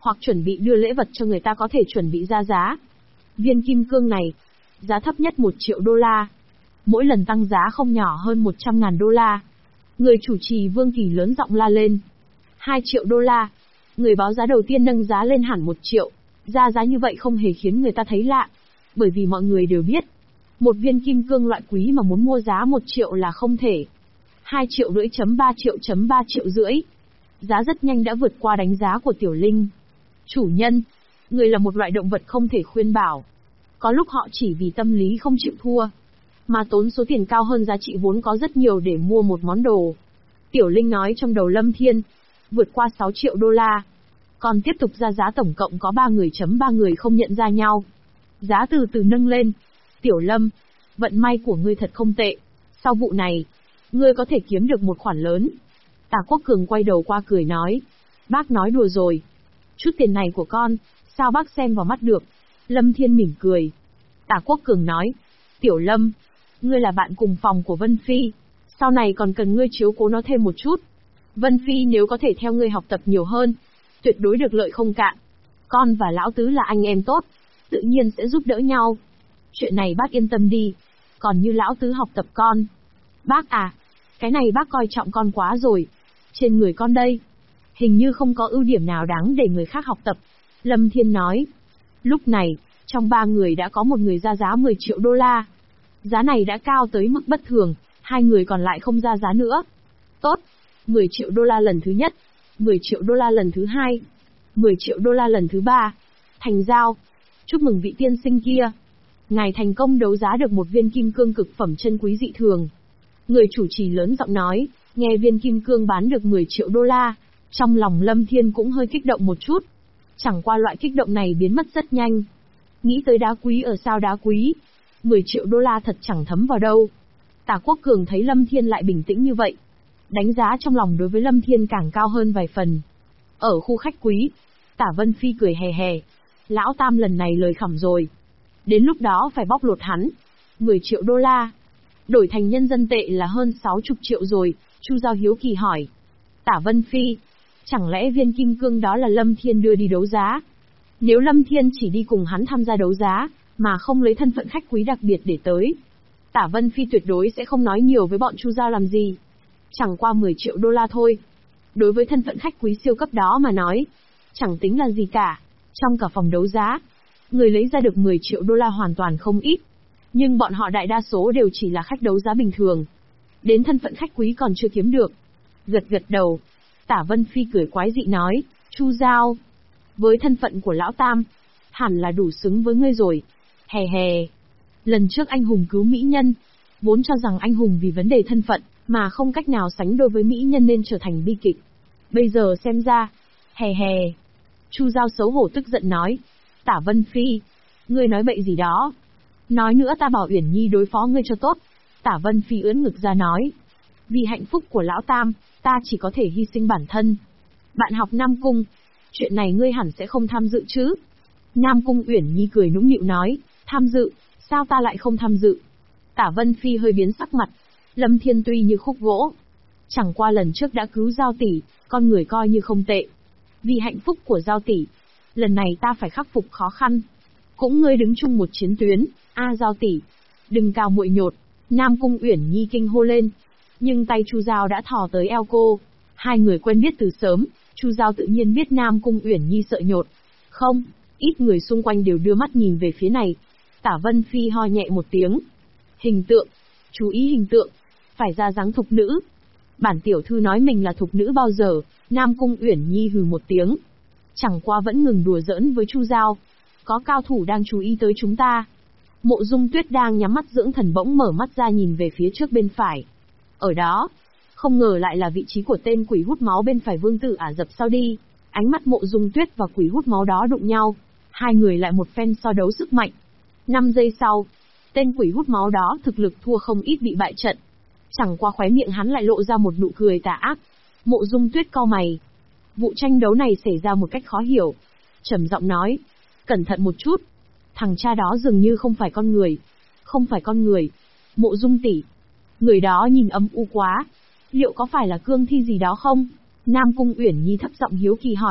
hoặc chuẩn bị đưa lễ vật cho người ta có thể chuẩn bị ra giá. Viên kim cương này, giá thấp nhất 1 triệu đô la. Mỗi lần tăng giá không nhỏ hơn 100.000 đô la. Người chủ trì Vương Kỳ lớn giọng la lên. 2 triệu đô la. Người báo giá đầu tiên nâng giá lên hẳn 1 triệu. Ra giá như vậy không hề khiến người ta thấy lạ. Bởi vì mọi người đều biết, một viên kim cương loại quý mà muốn mua giá 1 triệu là không thể. 2 triệu rưỡi chấm 3 triệu chấm 3 triệu rưỡi. Giá rất nhanh đã vượt qua đánh giá của Tiểu Linh. Chủ nhân, người là một loại động vật không thể khuyên bảo. Có lúc họ chỉ vì tâm lý không chịu thua, mà tốn số tiền cao hơn giá trị vốn có rất nhiều để mua một món đồ. Tiểu Linh nói trong đầu Lâm Thiên, vượt qua 6 triệu đô la. Còn tiếp tục ra giá tổng cộng có 3 người chấm 3 người không nhận ra nhau. Giá từ từ nâng lên. Tiểu Lâm, vận may của ngươi thật không tệ. Sau vụ này, ngươi có thể kiếm được một khoản lớn. Tả Quốc Cường quay đầu qua cười nói. Bác nói đùa rồi. Chút tiền này của con, sao bác xem vào mắt được? Lâm Thiên mỉm cười. Tả Quốc Cường nói. Tiểu Lâm, ngươi là bạn cùng phòng của Vân Phi. Sau này còn cần ngươi chiếu cố nó thêm một chút. Vân Phi nếu có thể theo ngươi học tập nhiều hơn, tuyệt đối được lợi không cạn. Con và Lão Tứ là anh em tốt, tự nhiên sẽ giúp đỡ nhau. Chuyện này bác yên tâm đi. Còn như Lão Tứ học tập con. Bác à, cái này bác coi trọng con quá rồi. Trên người con đây, hình như không có ưu điểm nào đáng để người khác học tập. Lâm Thiên nói. Lúc này, trong 3 người đã có một người ra giá 10 triệu đô la. Giá này đã cao tới mức bất thường, 2 người còn lại không ra giá nữa. Tốt, 10 triệu đô la lần thứ nhất, 10 triệu đô la lần thứ hai, 10 triệu đô la lần thứ ba. Thành giao. Chúc mừng vị tiên sinh kia. Ngài thành công đấu giá được một viên kim cương cực phẩm chân quý dị thường. Người chủ trì lớn giọng nói, nghe viên kim cương bán được 10 triệu đô la. Trong lòng Lâm Thiên cũng hơi kích động một chút. Chẳng qua loại kích động này biến mất rất nhanh. Nghĩ tới đá quý ở sao đá quý. 10 triệu đô la thật chẳng thấm vào đâu. Tả Quốc Cường thấy Lâm Thiên lại bình tĩnh như vậy. Đánh giá trong lòng đối với Lâm Thiên càng cao hơn vài phần. Ở khu khách quý, Tả Vân Phi cười hè hè. Lão Tam lần này lời khẩm rồi. Đến lúc đó phải bóc lột hắn. 10 triệu đô la. Đổi thành nhân dân tệ là hơn 60 triệu rồi, Chu Giao hiếu kỳ hỏi. Tả Vân Phi, chẳng lẽ viên kim cương đó là Lâm Thiên đưa đi đấu giá? Nếu Lâm Thiên chỉ đi cùng hắn tham gia đấu giá, mà không lấy thân phận khách quý đặc biệt để tới, Tả Vân Phi tuyệt đối sẽ không nói nhiều với bọn Chu Giao làm gì. Chẳng qua 10 triệu đô la thôi. Đối với thân phận khách quý siêu cấp đó mà nói, chẳng tính là gì cả. Trong cả phòng đấu giá, người lấy ra được 10 triệu đô la hoàn toàn không ít. Nhưng bọn họ đại đa số đều chỉ là khách đấu giá bình thường. Đến thân phận khách quý còn chưa kiếm được. Gật gật đầu. Tả Vân Phi cười quái dị nói, Chu Giao, với thân phận của Lão Tam, hẳn là đủ xứng với ngươi rồi. Hè hè. Lần trước anh hùng cứu mỹ nhân, vốn cho rằng anh hùng vì vấn đề thân phận, mà không cách nào sánh đôi với mỹ nhân nên trở thành bi kịch. Bây giờ xem ra, hè hè. Chu Giao xấu hổ tức giận nói, Tả Vân Phi, ngươi nói bậy gì đó. Nói nữa ta bảo Uyển Nhi đối phó ngươi cho tốt. Tả Vân Phi ưỡn ngực ra nói, vì hạnh phúc của Lão Tam, ta chỉ có thể hy sinh bản thân. Bạn học Nam Cung, chuyện này ngươi hẳn sẽ không tham dự chứ? Nam Cung Uyển Nhi cười nũng nịu nói, tham dự, sao ta lại không tham dự? Tả Vân Phi hơi biến sắc mặt. Lâm Thiên tuy như khúc gỗ, chẳng qua lần trước đã cứu Giao tỷ, con người coi như không tệ. Vì hạnh phúc của Giao tỷ, lần này ta phải khắc phục khó khăn. Cũng ngươi đứng chung một chiến tuyến, Giao tỷ, đừng cao muội nhột. Nam Cung Uyển Nhi kinh hô lên, nhưng tay Chu Giao đã thò tới eo cô. Hai người quen biết từ sớm, Chu Giao tự nhiên biết Nam Cung Uyển Nhi sợ nhột. Không, ít người xung quanh đều đưa mắt nhìn về phía này. Tả Vân Phi ho nhẹ một tiếng. Hình tượng, chú ý hình tượng, phải ra dáng thục nữ. Bản tiểu thư nói mình là thục nữ bao giờ? Nam Cung Uyển Nhi hừ một tiếng. Chẳng qua vẫn ngừng đùa giỡn với Chu Giao. Có cao thủ đang chú ý tới chúng ta. Mộ Dung Tuyết đang nhắm mắt dưỡng thần bỗng mở mắt ra nhìn về phía trước bên phải. Ở đó, không ngờ lại là vị trí của tên quỷ hút máu bên phải Vương tử Ả Rập Saudi. Ánh mắt Mộ Dung Tuyết và quỷ hút máu đó đụng nhau. Hai người lại một phen so đấu sức mạnh. 5 giây sau, tên quỷ hút máu đó thực lực thua không ít bị bại trận. Chẳng qua khóe miệng hắn lại lộ ra một nụ cười tà ác. Mộ Dung Tuyết cau mày. Vụ tranh đấu này xảy ra một cách khó hiểu. Trầm giọng nói, cẩn thận một chút. Thằng cha đó dường như không phải con người. Không phải con người. Mộ Dung tỷ, người đó nhìn âm u quá. Liệu có phải là cương thi gì đó không? Nam Cung Uyển Nhi thấp giọng hiếu kỳ hỏi,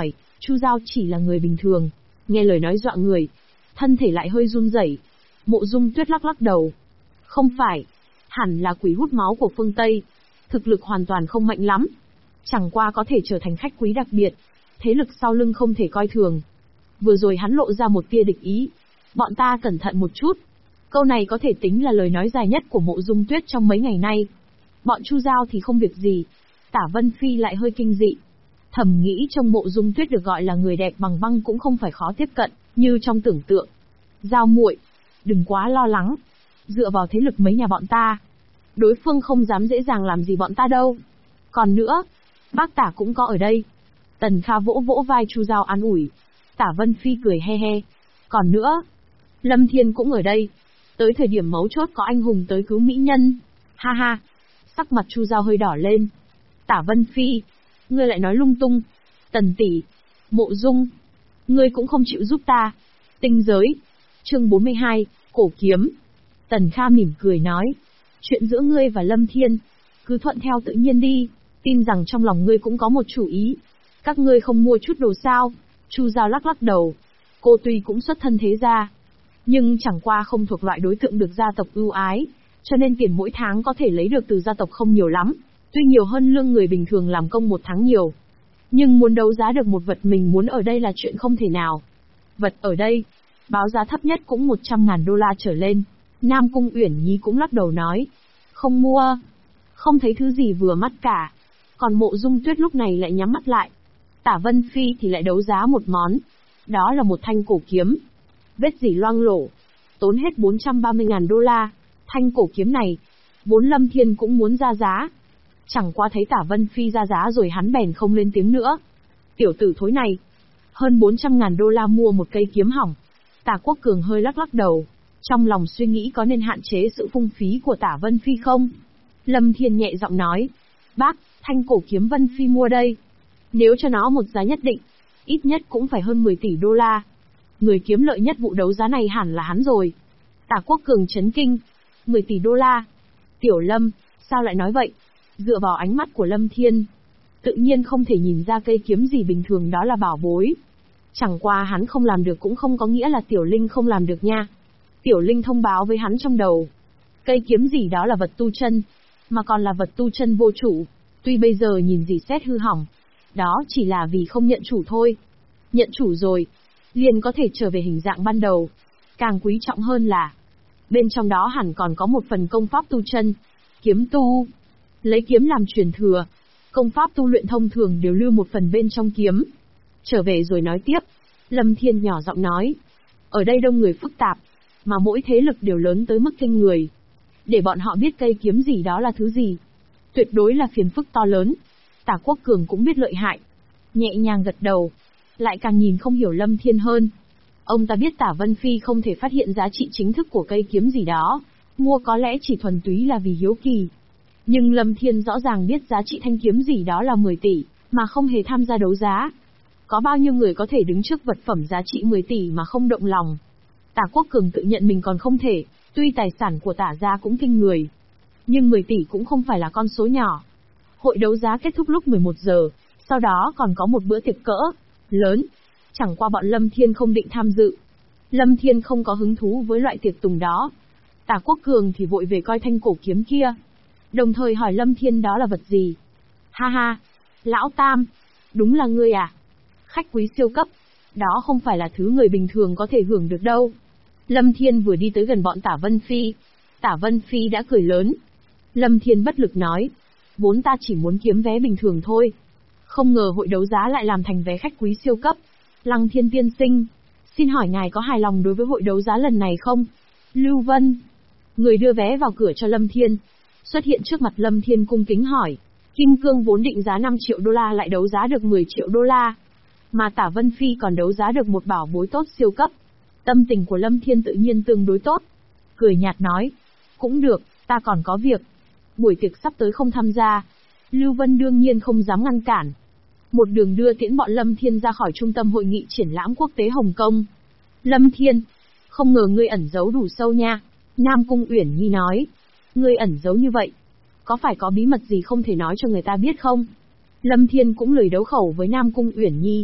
Chu Giao chỉ là người bình thường, nghe lời nói dọa người, thân thể lại hơi run rẩy. Mộ Dung Tuyết lắc lắc đầu. Không phải, hẳn là quỷ hút máu của phương Tây, thực lực hoàn toàn không mạnh lắm, chẳng qua có thể trở thành khách quý đặc biệt, thế lực sau lưng không thể coi thường. Vừa rồi hắn lộ ra một tia địch ý, bọn ta cẩn thận một chút. Câu này có thể tính là lời nói dài nhất của Mộ Dung Tuyết trong mấy ngày nay. Bọn Chu Giao thì không việc gì, Tả Vân Phi lại hơi kinh dị. Thầm nghĩ trong Mộ Dung Tuyết được gọi là người đẹp bằng băng cũng không phải khó tiếp cận, như trong tưởng tượng. Giao muội, đừng quá lo lắng. Dựa vào thế lực mấy nhà bọn ta, đối phương không dám dễ dàng làm gì bọn ta đâu. Còn nữa, bác Tả cũng có ở đây. Tần Kha vỗ vỗ vai Chu Giao an ủi. Tả Vân Phi cười he he. Còn nữa, Lâm Thiên cũng ở đây. Tới thời điểm mấu chốt có anh hùng tới cứu mỹ nhân. Ha ha. Sắc mặt Chu Giao hơi đỏ lên. Tả Vân Phi, ngươi lại nói lung tung. Tần tỷ, Mộ Dung, ngươi cũng không chịu giúp ta. Tinh giới. Chương 42, cổ kiếm. Tần Kha mỉm cười nói. Chuyện giữa ngươi và Lâm Thiên, cứ thuận theo tự nhiên đi. Tin rằng trong lòng ngươi cũng có một chủ ý. Các ngươi không mua chút đồ sao? Chu Giao lắc lắc đầu. Cô tuy cũng xuất thân thế gia, nhưng chẳng qua không thuộc loại đối tượng được gia tộc ưu ái, cho nên tiền mỗi tháng có thể lấy được từ gia tộc không nhiều lắm, tuy nhiều hơn lương người bình thường làm công một tháng nhiều. Nhưng muốn đấu giá được một vật mình muốn ở đây là chuyện không thể nào. Vật ở đây, báo giá thấp nhất cũng 100.000 đô la trở lên. Nam Cung Uyển Nhi cũng lắc đầu nói. Không mua. Không thấy thứ gì vừa mắt cả. Còn Mộ Dung Tuyết lúc này lại nhắm mắt lại. Tả Vân Phi thì lại đấu giá một món. Đó là một thanh cổ kiếm. Vết dỉ loang lổ. Tốn hết 430.000 đô la. Thanh cổ kiếm này, vốn Lâm Thiên cũng muốn ra giá. Chẳng qua thấy Tả Vân Phi ra giá rồi hắn bèn không lên tiếng nữa. Tiểu tử thối này, hơn 400.000 đô la mua một cây kiếm hỏng. Tả Quốc Cường hơi lắc lắc đầu, trong lòng suy nghĩ có nên hạn chế sự phung phí của Tả Vân Phi không. Lâm Thiên nhẹ giọng nói. Bác, thanh cổ kiếm Vân Phi mua đây. Nếu cho nó một giá nhất định, ít nhất cũng phải hơn 10 tỷ đô la. Người kiếm lợi nhất vụ đấu giá này hẳn là hắn rồi. Tả Quốc Cường chấn kinh. 10 tỷ đô la. Tiểu Lâm, sao lại nói vậy? Dựa vào ánh mắt của Lâm Thiên, tự nhiên không thể nhìn ra cây kiếm gì bình thường đó là bảo bối. Chẳng qua hắn không làm được cũng không có nghĩa là Tiểu Linh không làm được nha. Tiểu Linh thông báo với hắn trong đầu. Cây kiếm gì đó là vật tu chân, mà còn là vật tu chân vô chủ. Tuy bây giờ nhìn gì xét hư hỏng, đó chỉ là vì không nhận chủ thôi. Nhận chủ rồi, liền có thể trở về hình dạng ban đầu. Càng quý trọng hơn là, bên trong đó hẳn còn có một phần công pháp tu chân, kiếm tu. Lấy kiếm làm truyền thừa, công pháp tu luyện thông thường đều lưu một phần bên trong kiếm. Trở về rồi nói tiếp, Lâm Thiên nhỏ giọng nói. Ở đây đông người phức tạp, mà mỗi thế lực đều lớn tới mức kinh người. Để bọn họ biết cây kiếm gì đó là thứ gì, tuyệt đối là phiền phức to lớn. Tả Quốc Cường cũng biết lợi hại, nhẹ nhàng gật đầu, lại càng nhìn không hiểu Lâm Thiên hơn. Ông ta biết Tả Vân Phi không thể phát hiện giá trị chính thức của cây kiếm gì đó, mua có lẽ chỉ thuần túy là vì hiếu kỳ. Nhưng Lâm Thiên rõ ràng biết giá trị thanh kiếm gì đó là 10 tỷ, mà không hề tham gia đấu giá. Có bao nhiêu người có thể đứng trước vật phẩm giá trị 10 tỷ mà không động lòng? Tả Quốc Cường tự nhận mình còn không thể, tuy tài sản của Tả gia cũng kinh người, nhưng 10 tỷ cũng không phải là con số nhỏ. Hội đấu giá kết thúc lúc 11 giờ, sau đó còn có một bữa tiệc cỡ lớn. Chẳng qua bọn Lâm Thiên không định tham dự. Lâm Thiên không có hứng thú với loại tiệc tùng đó. Tả Quốc Cường thì vội về coi thanh cổ kiếm kia, đồng thời hỏi Lâm Thiên đó là vật gì. Ha ha, Lão Tam, đúng là ngươi à? Khách quý siêu cấp, đó không phải là thứ người bình thường có thể hưởng được đâu. Lâm Thiên vừa đi tới gần bọn Tả Vân Phi, Tả Vân Phi đã cười lớn. Lâm Thiên bất lực nói, vốn ta chỉ muốn kiếm vé bình thường thôi, không ngờ hội đấu giá lại làm thành vé khách quý siêu cấp. Lăng Thiên tiên sinh, xin hỏi ngài có hài lòng đối với hội đấu giá lần này không? Lưu Vân, người đưa vé vào cửa cho Lâm Thiên, xuất hiện trước mặt Lâm Thiên cung kính hỏi. Kim cương vốn định giá 5 triệu đô la lại đấu giá được 10 triệu đô la, mà Tả Vân Phi còn đấu giá được một bảo bối tốt siêu cấp. Tâm tình của Lâm Thiên tự nhiên tương đối tốt, cười nhạt nói, cũng được, ta còn có việc, buổi tiệc sắp tới không tham gia. Lưu Vân đương nhiên không dám ngăn cản, một đường đưa tiễn bọn Lâm Thiên ra khỏi trung tâm hội nghị triển lãm quốc tế Hồng Kông. Lâm Thiên, không ngờ ngươi ẩn giấu đủ sâu nha. Nam Cung Uyển Nhi nói, ngươi ẩn giấu như vậy, có phải có bí mật gì không thể nói cho người ta biết không? Lâm Thiên cũng lười đấu khẩu với Nam Cung Uyển Nhi,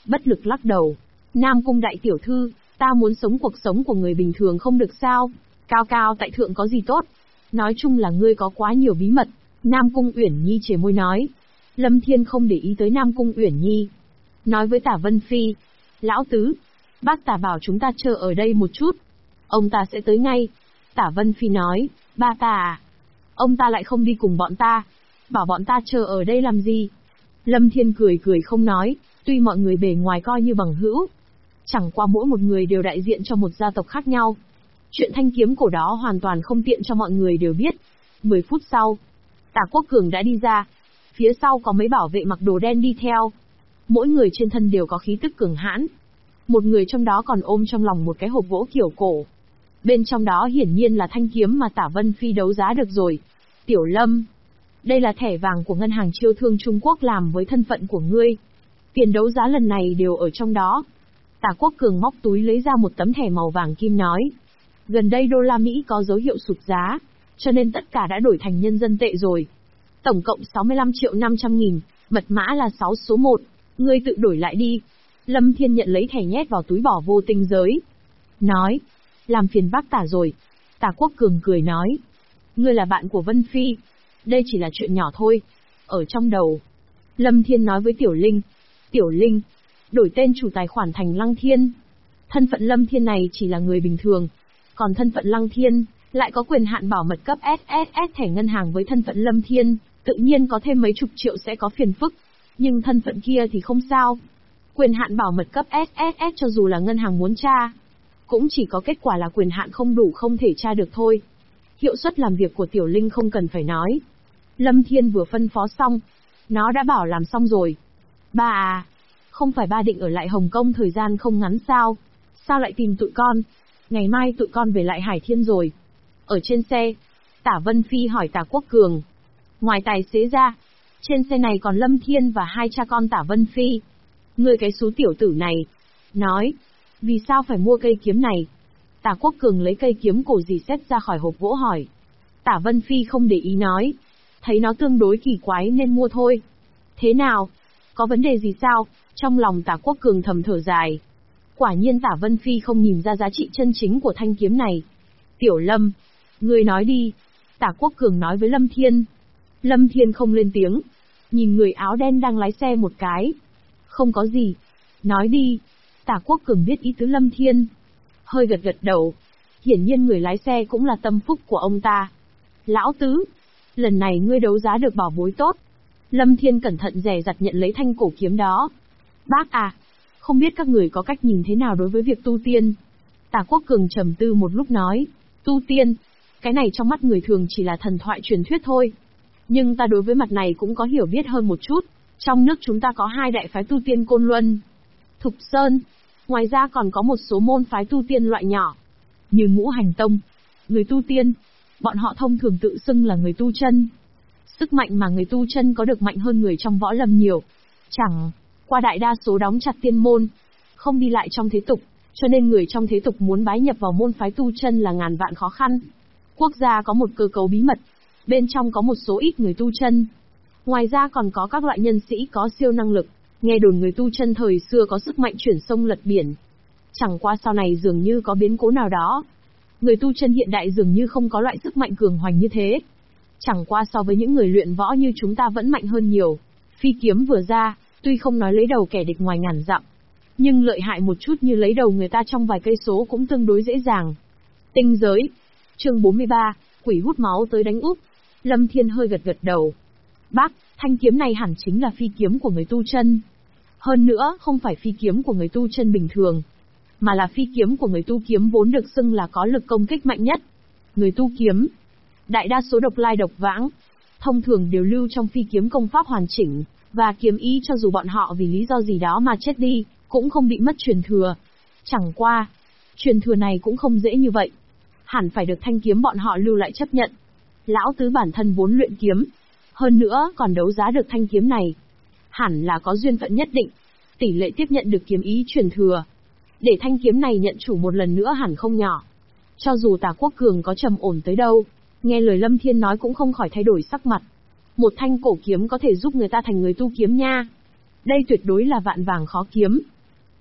bất lực lắc đầu. Nam Cung đại tiểu thư, ta muốn sống cuộc sống của người bình thường không được sao? Cao cao tại thượng có gì tốt? Nói chung là ngươi có quá nhiều bí mật. Nam Cung Uyển Nhi chề môi nói. Lâm Thiên không để ý tới Nam Cung Uyển Nhi. Nói với Tả Vân Phi. Lão tứ, bác Tả bảo chúng ta chờ ở đây một chút. Ông ta sẽ tới ngay. Tả Vân Phi nói. Ba ta à? Ông ta lại không đi cùng bọn ta. Bảo bọn ta chờ ở đây làm gì? Lâm Thiên cười cười không nói. Tuy mọi người bề ngoài coi như bằng hữu, chẳng qua mỗi một người đều đại diện cho một gia tộc khác nhau. Chuyện thanh kiếm cổ đó hoàn toàn không tiện cho mọi người đều biết. 10 phút sau, Tả Quốc Cường đã đi ra. Phía sau có mấy bảo vệ mặc đồ đen đi theo. Mỗi người trên thân đều có khí tức cường hãn. Một người trong đó còn ôm trong lòng một cái hộp gỗ kiểu cổ. Bên trong đó hiển nhiên là thanh kiếm mà Tả Vân Phi đấu giá được rồi. Tiểu Lâm, đây là thẻ vàng của ngân hàng chiêu thương Trung Quốc làm với thân phận của ngươi. Tiền đấu giá lần này đều ở trong đó. Tả Quốc Cường móc túi lấy ra một tấm thẻ màu vàng kim nói. Gần đây đô la Mỹ có dấu hiệu sụt giá, cho nên tất cả đã đổi thành nhân dân tệ rồi. Tổng cộng 65.500.000, mật mã là 6 số 1, ngươi tự đổi lại đi. Lâm Thiên nhận lấy thẻ nhét vào túi bỏ vô tinh giới. Nói, làm phiền bác Tả rồi. Tả Quốc Cường cười nói. Ngươi là bạn của Vân Phi. Đây chỉ là chuyện nhỏ thôi. Ở trong đầu, Lâm Thiên nói với Tiểu Linh. Tiểu Linh, đổi tên chủ tài khoản thành Lăng Thiên. Thân phận Lâm Thiên này chỉ là người bình thường. Còn thân phận Lăng Thiên, lại có quyền hạn bảo mật cấp SSS thẻ ngân hàng với thân phận Lâm Thiên, tự nhiên có thêm mấy chục triệu sẽ có phiền phức. Nhưng thân phận kia thì không sao. Quyền hạn bảo mật cấp SSS cho dù là ngân hàng muốn tra, cũng chỉ có kết quả là quyền hạn không đủ không thể tra được thôi. Hiệu suất làm việc của Tiểu Linh không cần phải nói. Lâm Thiên vừa phân phó xong, nó đã bảo làm xong rồi. Ba à, không phải ba định ở lại Hồng Kông thời gian không ngắn sao? Sao lại tìm tụi con? Ngày mai tụi con về lại Hải Thiên rồi. Ở trên xe, Tả Vân Phi hỏi Tả Quốc Cường. Ngoài tài xế ra, trên xe này còn Lâm Thiên và hai cha con Tả Vân Phi. Ngươi cái xú tiểu tử này. Nói, vì sao phải mua cây kiếm này? Tả Quốc Cường lấy cây kiếm cổ dì xét ra khỏi hộp gỗ hỏi. Tả Vân Phi không để ý nói. Thấy nó tương đối kỳ quái nên mua thôi. Thế nào? Có vấn đề gì sao? Trong lòng Tả Quốc Cường thầm thở dài. Quả nhiên Tả Vân Phi không nhìn ra giá trị chân chính của thanh kiếm này. Tiểu Lâm, ngươi nói đi. Tả Quốc Cường nói với Lâm Thiên. Lâm Thiên không lên tiếng. Nhìn người áo đen đang lái xe một cái. Không có gì. Nói đi. Tả Quốc Cường biết ý tứ Lâm Thiên. Hơi gật gật đầu. Hiển nhiên người lái xe cũng là tâm phúc của ông ta. Lão tứ, lần này ngươi đấu giá được bảo bối tốt. Lâm Thiên cẩn thận dè dặt nhận lấy thanh cổ kiếm đó. Bác à, không biết các người có cách nhìn thế nào đối với việc tu tiên? Tả Quốc Cường trầm tư một lúc nói. Tu tiên, cái này trong mắt người thường chỉ là thần thoại truyền thuyết thôi. Nhưng ta đối với mặt này cũng có hiểu biết hơn một chút. Trong nước chúng ta có hai đại phái tu tiên Côn Luân, Thục Sơn. Ngoài ra còn có một số môn phái tu tiên loại nhỏ, như Ngũ Hành Tông. Người tu tiên, bọn họ thông thường tự xưng là người tu chân. Sức mạnh mà người tu chân có được mạnh hơn người trong võ lâm nhiều. Chẳng qua đại đa số đóng chặt tiên môn, không đi lại trong thế tục, cho nên người trong thế tục muốn bái nhập vào môn phái tu chân là ngàn vạn khó khăn. Quốc gia có một cơ cấu bí mật, bên trong có một số ít người tu chân. Ngoài ra còn có các loại nhân sĩ có siêu năng lực. Nghe đồn người tu chân thời xưa có sức mạnh chuyển sông lật biển. Chẳng qua sau này dường như có biến cố nào đó. Người tu chân hiện đại dường như không có loại sức mạnh cường hoành như thế. Chẳng qua so với những người luyện võ như chúng ta vẫn mạnh hơn nhiều. Phi kiếm vừa ra, tuy không nói lấy đầu kẻ địch ngoài ngàn dặm, nhưng lợi hại một chút như lấy đầu người ta trong vài cây số cũng tương đối dễ dàng. Tinh giới. Chương 43, quỷ hút máu tới đánh úp. Lâm Thiên hơi gật gật đầu. Bác, thanh kiếm này hẳn chính là phi kiếm của người tu chân. Hơn nữa, không phải phi kiếm của người tu chân bình thường, mà là phi kiếm của người tu kiếm vốn được xưng là có lực công kích mạnh nhất. Người tu kiếm, đại đa số độc lai độc vãng, thông thường đều lưu trong phi kiếm công pháp hoàn chỉnh, và kiếm ý cho dù bọn họ vì lý do gì đó mà chết đi, cũng không bị mất truyền thừa. Chẳng qua, truyền thừa này cũng không dễ như vậy. Hẳn phải được thanh kiếm bọn họ lưu lại chấp nhận. Lão tứ bản thân vốn luyện kiếm, hơn nữa còn đấu giá được thanh kiếm này. Hẳn là có duyên phận nhất định, tỷ lệ tiếp nhận được kiếm ý truyền thừa. Để thanh kiếm này nhận chủ một lần nữa hẳn không nhỏ. Cho dù Tả Quốc Cường có trầm ổn tới đâu, nghe lời Lâm Thiên nói cũng không khỏi thay đổi sắc mặt. Một thanh cổ kiếm có thể giúp người ta thành người tu kiếm nha. Đây tuyệt đối là vạn vàng khó kiếm.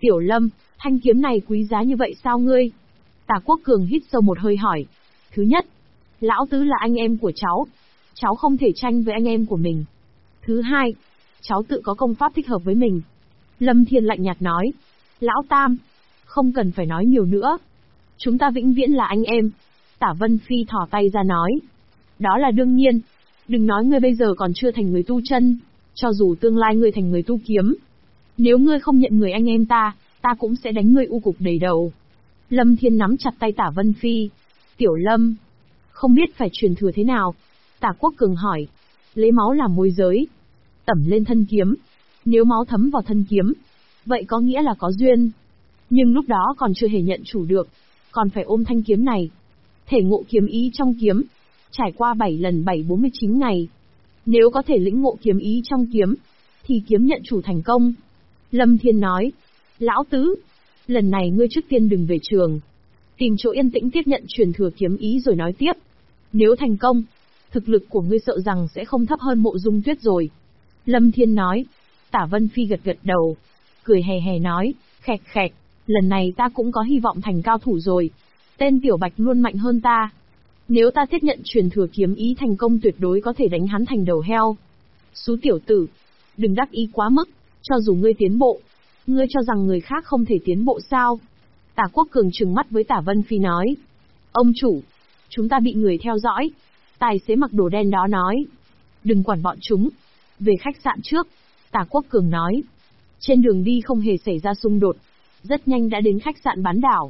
Tiểu Lâm, thanh kiếm này quý giá như vậy sao ngươi? Tả Quốc Cường hít sâu một hơi hỏi. Thứ nhất, lão tứ là anh em của cháu không thể tranh với anh em của mình. Thứ hai, cháu tự có công pháp thích hợp với mình. Lâm Thiên lạnh nhạt nói. Lão Tam, không cần phải nói nhiều nữa. Chúng ta vĩnh viễn là anh em. Tả Vân Phi thò tay ra nói. Đó là đương nhiên. Đừng nói ngươi bây giờ còn chưa thành người tu chân, cho dù tương lai ngươi thành người tu kiếm. Nếu ngươi không nhận người anh em ta cũng sẽ đánh ngươi u cục đầy đầu. Lâm Thiên nắm chặt tay Tả Vân Phi. Tiểu Lâm, không biết phải truyền thừa thế nào? Tả Quốc Cường hỏi. Lấy máu làm môi giới, tẩm lên thân kiếm. Nếu máu thấm vào thân kiếm, vậy có nghĩa là có duyên. Nhưng lúc đó còn chưa hề nhận chủ được, còn phải ôm thanh kiếm này. Thể ngộ kiếm ý trong kiếm, trải qua 7 lần 749 ngày. Nếu có thể lĩnh ngộ kiếm ý trong kiếm, thì kiếm nhận chủ thành công. Lâm Thiên nói. Lão tứ, lần này ngươi trước tiên đừng về trường. Tìm chỗ yên tĩnh tiếp nhận truyền thừa kiếm ý rồi nói tiếp. Nếu thành công, thực lực của ngươi sợ rằng sẽ không thấp hơn Mộ Dung Tuyết rồi. Lâm Thiên nói. Tả Vân Phi gật gật đầu, cười hề hề nói, khẹt khẹt, lần này ta cũng có hy vọng thành cao thủ rồi. Tên Tiểu Bạch luôn mạnh hơn ta. Nếu ta tiếp nhận truyền thừa kiếm ý thành công tuyệt đối có thể đánh hắn thành đầu heo. Xú tiểu tử, đừng đắc ý quá mức, cho dù ngươi tiến bộ, ngươi cho rằng người khác không thể tiến bộ sao? Tả Quốc Cường trừng mắt với Tả Vân Phi nói. Ông chủ, chúng ta bị người theo dõi. Tài xế mặc đồ đen đó nói. Đừng quản bọn chúng. Về khách sạn trước, Tả Quốc Cường nói. Trên đường đi không hề xảy ra xung đột. Rất nhanh đã đến khách sạn bán đảo.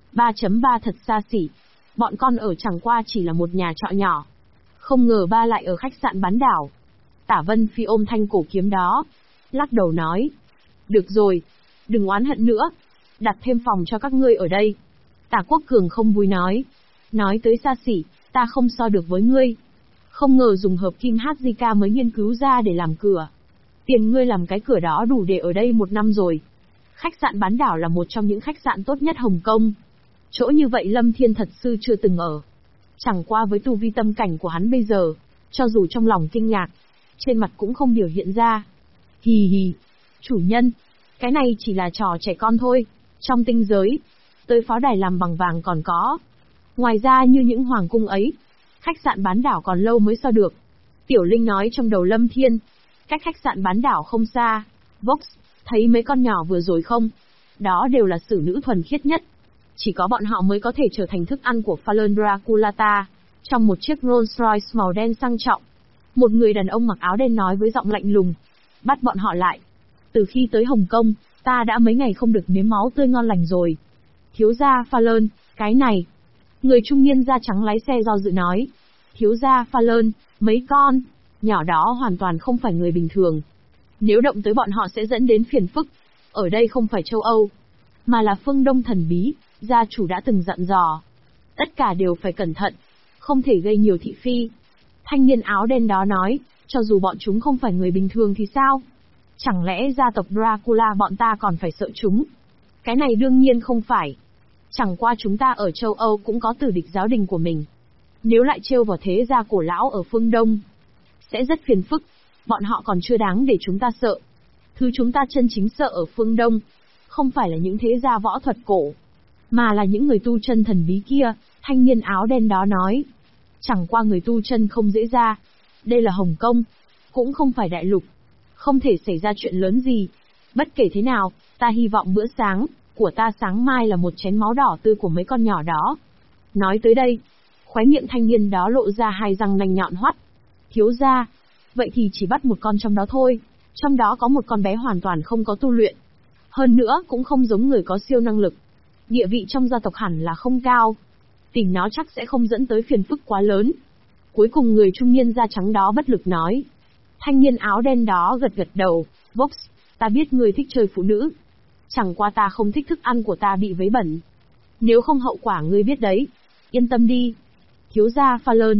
3.3 thật xa xỉ. Bọn con ở chẳng qua chỉ là một nhà trọ nhỏ. Không ngờ ba lại ở khách sạn bán đảo. Tả Vân Phi ôm thanh cổ kiếm đó, lắc đầu nói. Được rồi, đừng oán hận nữa. Đặt thêm phòng cho các ngươi ở đây. Tả Quốc Cường không vui nói. Nói tới xa xỉ, ta không so được với ngươi. Không ngờ dùng hợp kim HJK mới nghiên cứu ra để làm cửa. Tiền ngươi làm cái cửa đó đủ để ở đây 1 năm rồi. Khách sạn bán đảo là một trong những khách sạn tốt nhất Hồng Kông. Chỗ như vậy Lâm Thiên thật sự chưa từng ở. Chẳng qua với tu vi tâm cảnh của hắn bây giờ, cho dù trong lòng kinh ngạc, trên mặt cũng không biểu hiện ra. Hì hì, chủ nhân, cái này chỉ là trò trẻ con thôi. Trong tinh giới, tới pháo đài làm bằng vàng còn có. Ngoài ra như những hoàng cung ấy, khách sạn bán đảo còn lâu mới so được. Tiểu Linh nói trong đầu Lâm Thiên. Cách khách sạn bán đảo không xa. Vox, thấy mấy con nhỏ vừa rồi không? Đó đều là xử nữ thuần khiết nhất. Chỉ có bọn họ mới có thể trở thành thức ăn của Fallon Draculata. Trong một chiếc Rolls Royce màu đen sang trọng, một người đàn ông mặc áo đen nói với giọng lạnh lùng. Bắt bọn họ lại. Từ khi tới Hồng Kông, ta đã mấy ngày không được nếm máu tươi ngon lành rồi. Thiếu gia Fallon, cái này. Người trung niên da trắng lái xe do dự nói. Thiếu gia Fallon, mấy con nhỏ đó hoàn toàn không phải người bình thường. Nếu động tới bọn họ sẽ dẫn đến phiền phức. Ở đây không phải châu Âu, mà là phương Đông thần bí, gia chủ đã từng dặn dò. Tất cả đều phải cẩn thận, không thể gây nhiều thị phi. Thanh niên áo đen đó nói, cho dù bọn chúng không phải người bình thường thì sao? Chẳng lẽ gia tộc Dracula bọn ta còn phải sợ chúng? Cái này đương nhiên không phải. Chẳng qua chúng ta ở châu Âu cũng có tử địch giáo đình của mình. Nếu lại trêu vào thế gia cổ lão ở phương Đông, sẽ rất phiền phức. Bọn họ còn chưa đáng để chúng ta sợ. Thứ chúng ta chân chính sợ ở phương Đông, không phải là những thế gia võ thuật cổ, mà là những người tu chân thần bí kia. Thanh niên áo đen đó nói. Chẳng qua người tu chân không dễ ra. Đây là Hồng Kông, cũng không phải đại lục. Không thể xảy ra chuyện lớn gì. Bất kể thế nào, ta hy vọng bữa sáng của ta sáng mai là một chén máu đỏ tươi của mấy con nhỏ đó. Nói tới đây, khóe miệng thanh niên đó lộ ra 2 răng nanh nhọn hoắt. Thiếu gia, vậy thì chỉ bắt một con trong đó thôi. Trong đó có một con bé hoàn toàn không có tu luyện. Hơn nữa cũng không giống người có siêu năng lực. Địa vị trong gia tộc hẳn là không cao. Tìm nó chắc sẽ không dẫn tới phiền phức quá lớn. Cuối cùng người trung niên da trắng đó bất lực nói. Thanh niên áo đen đó gật gật đầu. Vox, ta biết người thích chơi phụ nữ. Chẳng qua ta không thích thức ăn của ta bị vấy bẩn. Nếu không hậu quả ngươi biết đấy. Yên tâm đi. Thiếu gia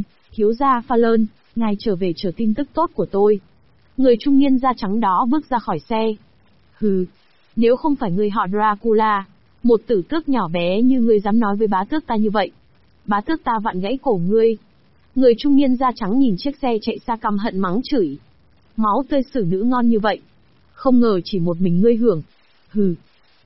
Fallon, ngài trở về chờ tin tức tốt của tôi. Người trung niên da trắng đó bước ra khỏi xe. Hừ, nếu không phải ngươi họ Dracula, một tử tước nhỏ bé như ngươi dám nói với bá tước ta như vậy, bá tước ta vặn gãy cổ ngươi. Người trung niên da trắng nhìn chiếc xe chạy xa căm hận mắng chửi. Máu tươi xử nữ ngon như vậy, không ngờ chỉ một mình ngươi hưởng. Hừ,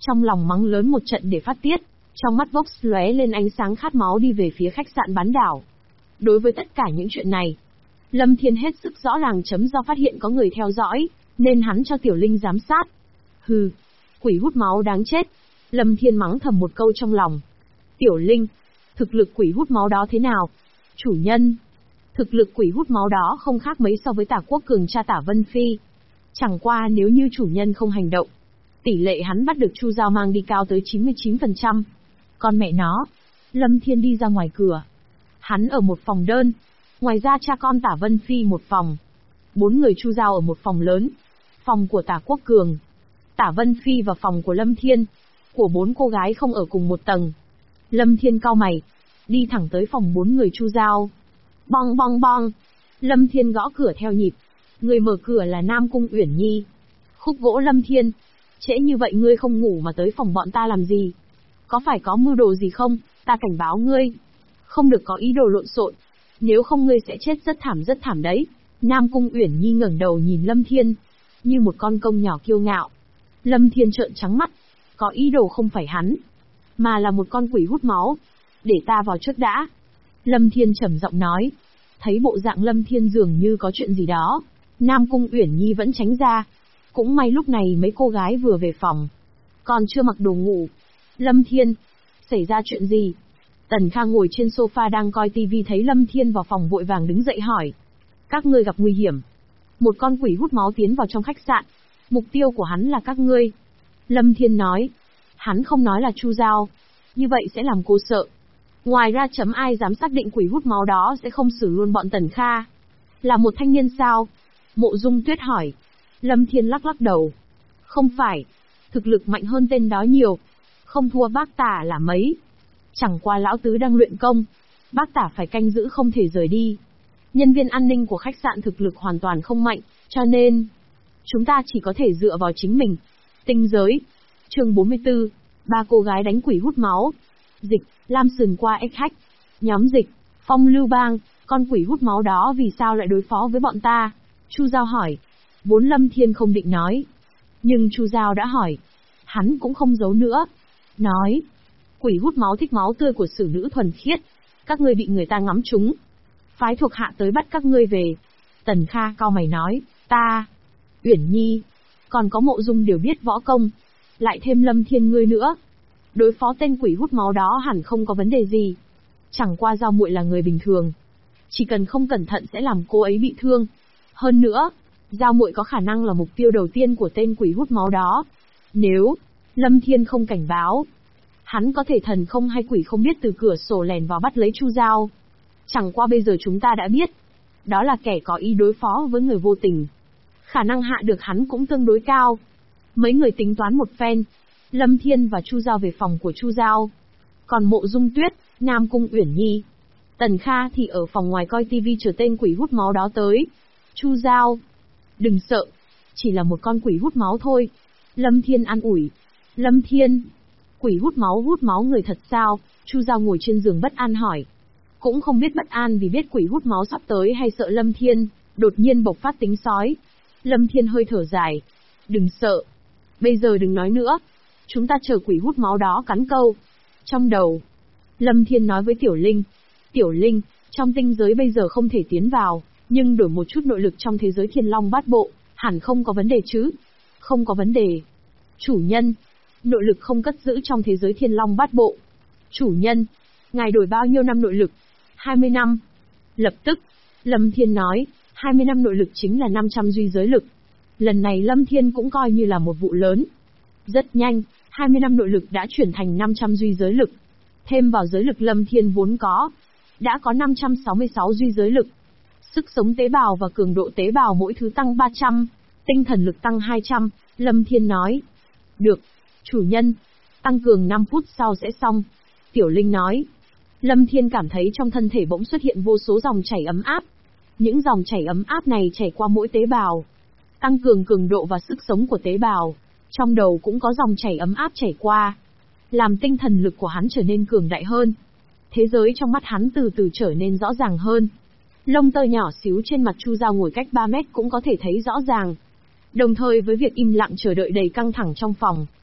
Trong lòng mắng lớn một trận để phát tiết, trong mắt Vox lóe lên ánh sáng khát máu đi về phía khách sạn bán đảo. Đối với tất cả những chuyện này, Lâm Thiên hết sức rõ ràng chấm do phát hiện có người theo dõi, nên hắn cho Tiểu Linh giám sát. Hừ, quỷ hút máu đáng chết. Lâm Thiên mắng thầm một câu trong lòng. Tiểu Linh, thực lực quỷ hút máu đó thế nào? Chủ nhân, thực lực quỷ hút máu đó không khác mấy so với Tả Quốc Cường cha Tả Vân Phi. Chẳng qua nếu như chủ nhân không hành động, tỷ lệ hắn bắt được Chu Giao mang đi cao tới 99%. Con mẹ nó. Lâm Thiên đi ra ngoài cửa. Hắn ở một phòng đơn. Ngoài ra cha con Tả Vân Phi một phòng. 4 người Chu Giao ở một phòng lớn. Phòng của Tả Quốc Cường, Tả Vân Phi và phòng của Lâm Thiên. Của 4 cô gái không ở cùng một tầng. Lâm Thiên cau mày, đi thẳng tới phòng 4 người Chu Giao. Bong bong bong. Lâm Thiên gõ cửa theo nhịp. Người mở cửa là Nam Cung Uyển Nhi. Khúc gỗ Lâm Thiên. Trễ như vậy ngươi không ngủ mà tới phòng bọn ta làm gì? Có phải có mưu đồ gì không? Ta cảnh báo ngươi. Không được có ý đồ lộn xộn. Nếu không ngươi sẽ chết rất thảm đấy. Nam Cung Uyển Nhi ngẩng đầu nhìn Lâm Thiên, như một con công nhỏ kiêu ngạo. Lâm Thiên trợn trắng mắt. Có ý đồ không phải hắn, mà là một con quỷ hút máu. Để ta vào trước đã. Lâm Thiên trầm giọng nói. Thấy bộ dạng Lâm Thiên dường như có chuyện gì đó, Nam Cung Uyển Nhi vẫn tránh ra. Cũng may lúc này mấy cô gái vừa về phòng, còn chưa mặc đồ ngủ. Lâm Thiên, xảy ra chuyện gì? Tần Kha ngồi trên sofa đang coi tivi thấy Lâm Thiên vào phòng vội vàng đứng dậy hỏi. Các ngươi gặp nguy hiểm. Một con quỷ hút máu tiến vào trong khách sạn. Mục tiêu của hắn là các ngươi. Lâm Thiên nói. Hắn không nói là Chu Giao. Như vậy sẽ làm cô sợ. Ngoài ra ai dám xác định quỷ hút máu đó sẽ không xử luôn bọn Tần Kha. Là một thanh niên sao? Mộ Dung Tuyết hỏi. Lâm Thiên lắc lắc đầu. Không phải. Thực lực mạnh hơn tên đó nhiều. Không thua bác Tả là mấy. Chẳng qua lão tứ đang luyện công. Bác Tả phải canh giữ không thể rời đi. Nhân viên an ninh của khách sạn thực lực hoàn toàn không mạnh, cho nên chúng ta chỉ có thể dựa vào chính mình. Tinh giới. Chương 44. 3 cô gái đánh quỷ hút máu. Dịch, Lam sườn qua ếch hách. Nhóm Dịch, Phong Lưu Bang, con quỷ hút máu đó vì sao lại đối phó với bọn ta? Chu Giao hỏi. Vốn Lâm Thiên không định nói, nhưng Chu Giao đã hỏi. Hắn cũng không giấu nữa. Nói. Quỷ hút máu thích máu tươi của xử nữ thuần khiết. Các ngươi bị người ta ngắm trúng. Phái thuộc hạ tới bắt các ngươi về. Tần Kha cau mày nói. Ta, Uyển Nhi, còn có Mộ Dung đều biết võ công. Lại thêm Lâm Thiên ngươi nữa. Đối phó tên quỷ hút máu đó hẳn không có vấn đề gì. Chẳng qua Giao muội là người bình thường, chỉ cần không cẩn thận sẽ làm cô ấy bị thương. Hơn nữa, Giao muội có khả năng là mục tiêu đầu tiên của tên quỷ hút máu đó. Nếu Lâm Thiên không cảnh báo, hắn có thể thần không hay quỷ không biết từ cửa sổ lèn vào bắt lấy Chu Giao. Chẳng qua bây giờ chúng ta đã biết, đó là kẻ có ý đối phó với người vô tình. Khả năng hạ được hắn cũng tương đối cao. Mấy người tính toán một phen, Lâm Thiên và Chu Giao về phòng của Chu Giao. Còn Mộ Dung Tuyết, Nam Cung Uyển Nhi, Tần Kha thì ở phòng ngoài coi tivi chờ tên quỷ hút máu đó tới. Chu Giao, đừng sợ, chỉ là một con quỷ hút máu thôi. Lâm Thiên an ủi. Lâm Thiên, quỷ hút máu người thật sao? Chu Giao ngồi trên giường bất an hỏi. Cũng không biết bất an vì biết quỷ hút máu sắp tới hay sợ Lâm Thiên đột nhiên bộc phát tính sói. Lâm Thiên hơi thở dài. Đừng sợ. Bây giờ đừng nói nữa. Chúng ta chờ quỷ hút máu đó cắn câu. Trong đầu, Lâm Thiên nói với Tiểu Linh. Tiểu Linh, trong tinh giới bây giờ không thể tiến vào, nhưng đổi một chút nội lực trong thế giới Thiên Long Bát Bộ, hẳn không có vấn đề chứ? Không có vấn đề. Chủ nhân, nội lực không cất giữ trong thế giới Thiên Long Bát Bộ. Chủ nhân, ngài đổi bao nhiêu năm nội lực? 20 năm. Lập tức, Lâm Thiên nói, 20 năm nội lực chính là 500 duy giới lực. Lần này Lâm Thiên cũng coi như là một vụ lớn. Rất nhanh, 20 năm nội lực đã chuyển thành 500 duy giới lực. Thêm vào giới lực Lâm Thiên vốn có, đã có 566 duy giới lực. Sức sống tế bào và cường độ tế bào mỗi thứ tăng 300, tinh thần lực tăng 200, Lâm Thiên nói. Được, chủ nhân, tăng cường 5 phút sau sẽ xong. Tiểu Linh nói. Lâm Thiên cảm thấy trong thân thể bỗng xuất hiện vô số dòng chảy ấm áp. Những dòng chảy ấm áp này chảy qua mỗi tế bào, tăng cường cường độ và sức sống của tế bào. Trong đầu cũng có dòng chảy ấm áp chảy qua, làm tinh thần lực của hắn trở nên cường đại hơn. Thế giới trong mắt hắn từ từ trở nên rõ ràng hơn. Lông tơ nhỏ xíu trên mặt Chu Giao ngồi cách 3 mét cũng có thể thấy rõ ràng. Đồng thời với việc im lặng chờ đợi đầy căng thẳng trong phòng,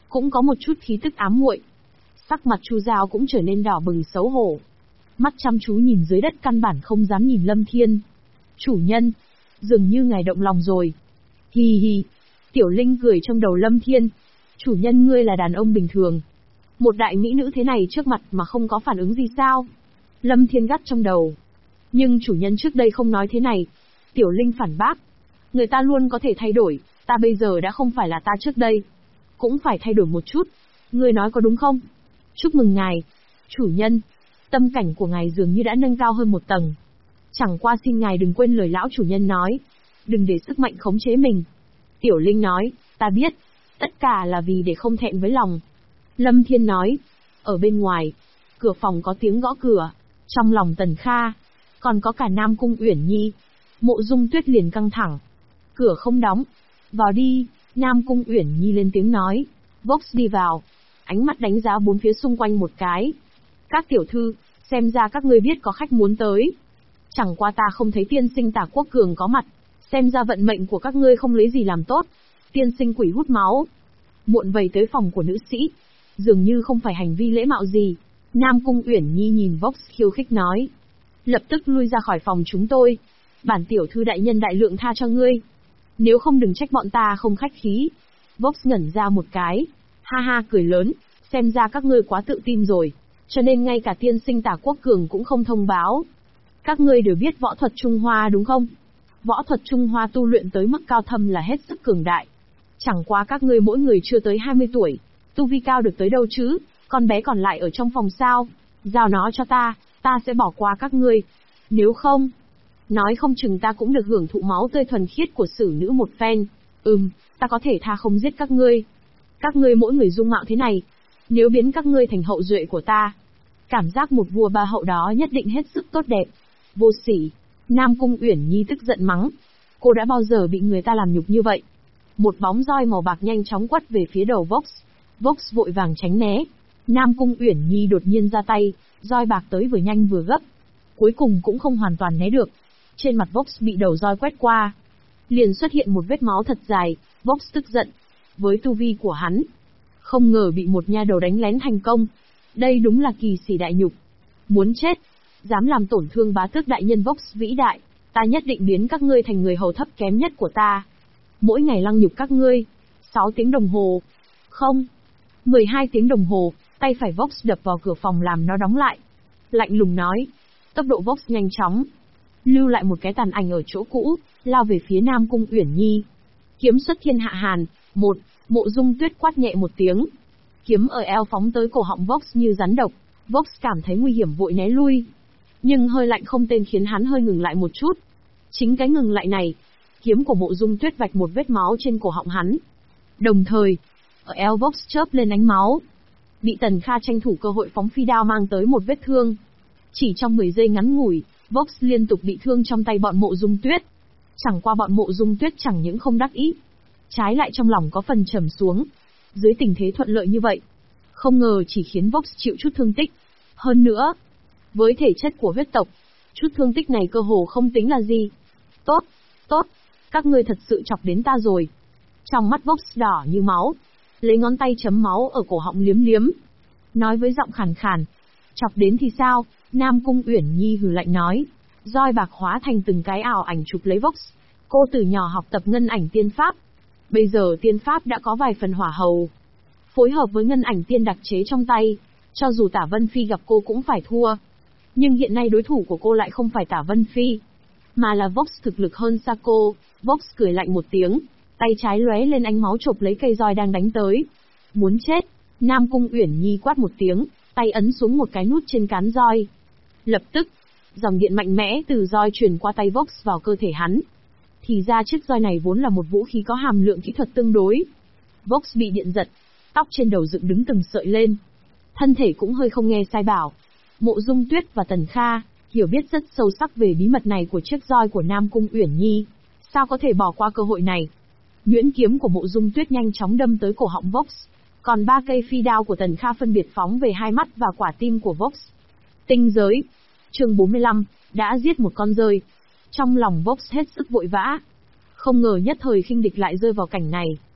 cũng có một chút khí tức ám muội. Sắc mặt Chu Giao cũng trở nên đỏ bừng xấu hổ. Mắt chăm chú nhìn dưới đất căn bản không dám nhìn Lâm Thiên. Chủ nhân, dường như ngài động lòng rồi. Hì hì, Tiểu Linh cười trong đầu Lâm Thiên. Chủ nhân ngươi là đàn ông bình thường. Một đại mỹ nữ thế này trước mặt mà không có phản ứng gì sao? Lâm Thiên gắt trong đầu. Nhưng chủ nhân trước đây không nói thế này. Tiểu Linh phản bác. Người ta luôn có thể thay đổi, ta bây giờ đã không phải là ta trước đây. Cũng phải thay đổi một chút. Ngươi nói có đúng không? Chúc mừng ngài. Chủ nhân, tâm cảnh của ngài dường như đã nâng cao hơn một tầng. Chẳng qua xin ngài đừng quên lời lão chủ nhân nói. Đừng để sức mạnh khống chế mình. Tiểu Linh nói, ta biết. Tất cả là vì để không thẹn với lòng. Lâm Thiên nói. Ở bên ngoài, cửa phòng có tiếng gõ cửa. Trong lòng Tần Kha, còn có cả Nam Cung Uyển Nhi. Mộ Dung Tuyết liền căng thẳng. Cửa không đóng. Vào đi, Nam Cung Uyển Nhi lên tiếng nói. Vox đi vào. Ánh mắt đánh giá bốn phía xung quanh một cái. Các tiểu thư, xem ra các ngươi biết có khách muốn tới. Chẳng qua ta không thấy tiên sinh Tả Quốc Cường có mặt. Xem ra vận mệnh của các ngươi không lấy gì làm tốt. Tiên sinh quỷ hút máu. Muộn vầy tới phòng của nữ sĩ. Dường như không phải hành vi lễ mạo gì. Nam Cung Uyển Nhi nhìn Vox khiêu khích nói. Lập tức lui ra khỏi phòng chúng tôi. Bản tiểu thư đại nhân đại lượng tha cho ngươi. Nếu không đừng trách bọn ta không khách khí. Vox ngẩn ra một cái. Ha ha cười lớn. Xem ra các ngươi quá tự tin rồi. Cho nên ngay cả tiên sinh Tả Quốc Cường cũng không thông báo. Các ngươi đều biết võ thuật Trung Hoa đúng không? Võ thuật Trung Hoa tu luyện tới mức cao thâm là hết sức cường đại. Chẳng qua các ngươi mỗi người chưa tới 20 tuổi. Tu vi cao được tới đâu chứ? Con bé còn lại ở trong phòng sao? Giao nó cho ta sẽ bỏ qua các ngươi. Nếu không, nói không chừng ta cũng được hưởng thụ máu tươi thuần khiết của sử nữ một phen. Ta có thể tha không giết các ngươi. Các ngươi mỗi người dung mạo thế này, nếu biến các ngươi thành hậu duệ của ta, cảm giác một vua ba hậu đó nhất định hết sức tốt đẹp. Vô sỉ. Nam Cung Uyển Nhi tức giận mắng. Cô đã bao giờ bị người ta làm nhục như vậy? Một bóng roi màu bạc nhanh chóng quất về phía đầu Vox. Vox vội vàng tránh né. Nam Cung Uyển Nhi đột nhiên ra tay, roi bạc tới vừa nhanh vừa gấp. Cuối cùng cũng không hoàn toàn né được. Trên mặt Vox bị đầu roi quét qua, liền xuất hiện một vết máu thật dài. Vox tức giận. Với tu vi của hắn, không ngờ bị một nha đầu đánh lén thành công. Đây đúng là kỳ sỉ đại nhục. Muốn chết, dám làm tổn thương bá tước đại nhân Vox vĩ đại, ta nhất định biến các ngươi thành người hầu thấp kém nhất của ta. Mỗi ngày lăng nhục các ngươi. 6 tiếng đồng hồ. Không. 12 tiếng đồng hồ, tay phải Vox đập vào cửa phòng làm nó đóng lại. Lạnh lùng nói. Tốc độ Vox nhanh chóng. Lưu lại một cái tàn ảnh ở chỗ cũ, lao về phía Nam Cung Uyển Nhi. Kiếm xuất thiên hạ hàn. Mộ Dung Tuyết quát nhẹ một tiếng. Kiếm ở eo phóng tới cổ họng Vox như rắn độc. Vox cảm thấy nguy hiểm vội né lui. Nhưng hơi lạnh không tên khiến hắn hơi ngừng lại một chút. Chính cái ngừng lại này, kiếm của Mộ Dung Tuyết vạch một vết máu trên cổ họng hắn. Đồng thời, ở eo Vox chớp lên ánh máu. Bị Tần Kha tranh thủ cơ hội phóng phi đao mang tới một vết thương. Chỉ trong 10 giây ngắn ngủi, Vox liên tục bị thương trong tay bọn Mộ Dung Tuyết. Chẳng qua bọn Mộ Dung Tuyết chẳng những không đắc ý, trái lại trong lòng có phần trầm xuống. Dưới tình thế thuận lợi như vậy, không ngờ chỉ khiến Vox chịu chút thương tích. Hơn nữa, với thể chất của huyết tộc, chút thương tích này cơ hồ không tính là gì. Tốt, các ngươi thật sự chọc đến ta rồi. Trong mắt Vox đỏ như máu, lấy ngón tay chấm máu ở cổ họng liếm liếm. Nói với giọng khàn khàn, chọc đến thì sao? Nam Cung Uyển Nhi hừ lạnh nói. Roi bạc hóa thành từng cái ảo ảnh chụp lấy Vox. Cô từ nhỏ học tập ngân ảnh tiên pháp. Bây giờ tiên pháp đã có vài phần hỏa hầu. Phối hợp với ngân ảnh tiên đặc chế trong tay, cho dù Tả Vân Phi gặp cô cũng phải thua. Nhưng hiện nay đối thủ của cô lại không phải Tả Vân Phi, mà là Vox thực lực hơn xa cô. Vox cười lạnh một tiếng, tay trái lóe lên ánh máu chộp lấy cây roi đang đánh tới. Muốn chết. Nam Cung Uyển Nhi quát một tiếng, tay ấn xuống một cái nút trên cán roi. Lập tức, dòng điện mạnh mẽ từ roi truyền qua tay Vox vào cơ thể hắn. Thì ra chiếc roi này vốn là một vũ khí có hàm lượng kỹ thuật tương đối. Vox bị điện giật, tóc trên đầu dựng đứng từng sợi lên. Thân thể cũng hơi không nghe sai bảo. Mộ Dung Tuyết và Tần Kha hiểu biết rất sâu sắc về bí mật này của chiếc roi của Nam Cung Uyển Nhi. Sao có thể bỏ qua cơ hội này? Nhuyễn kiếm của Mộ Dung Tuyết nhanh chóng đâm tới cổ họng Vox. Còn 3 cây phi đao của Tần Kha phân biệt phóng về hai mắt và quả tim của Vox. Tinh giới. Chương 45, đã giết một con rơi. Trong lòng Vox hết sức vội vã. Không ngờ nhất thời khinh địch lại rơi vào cảnh này.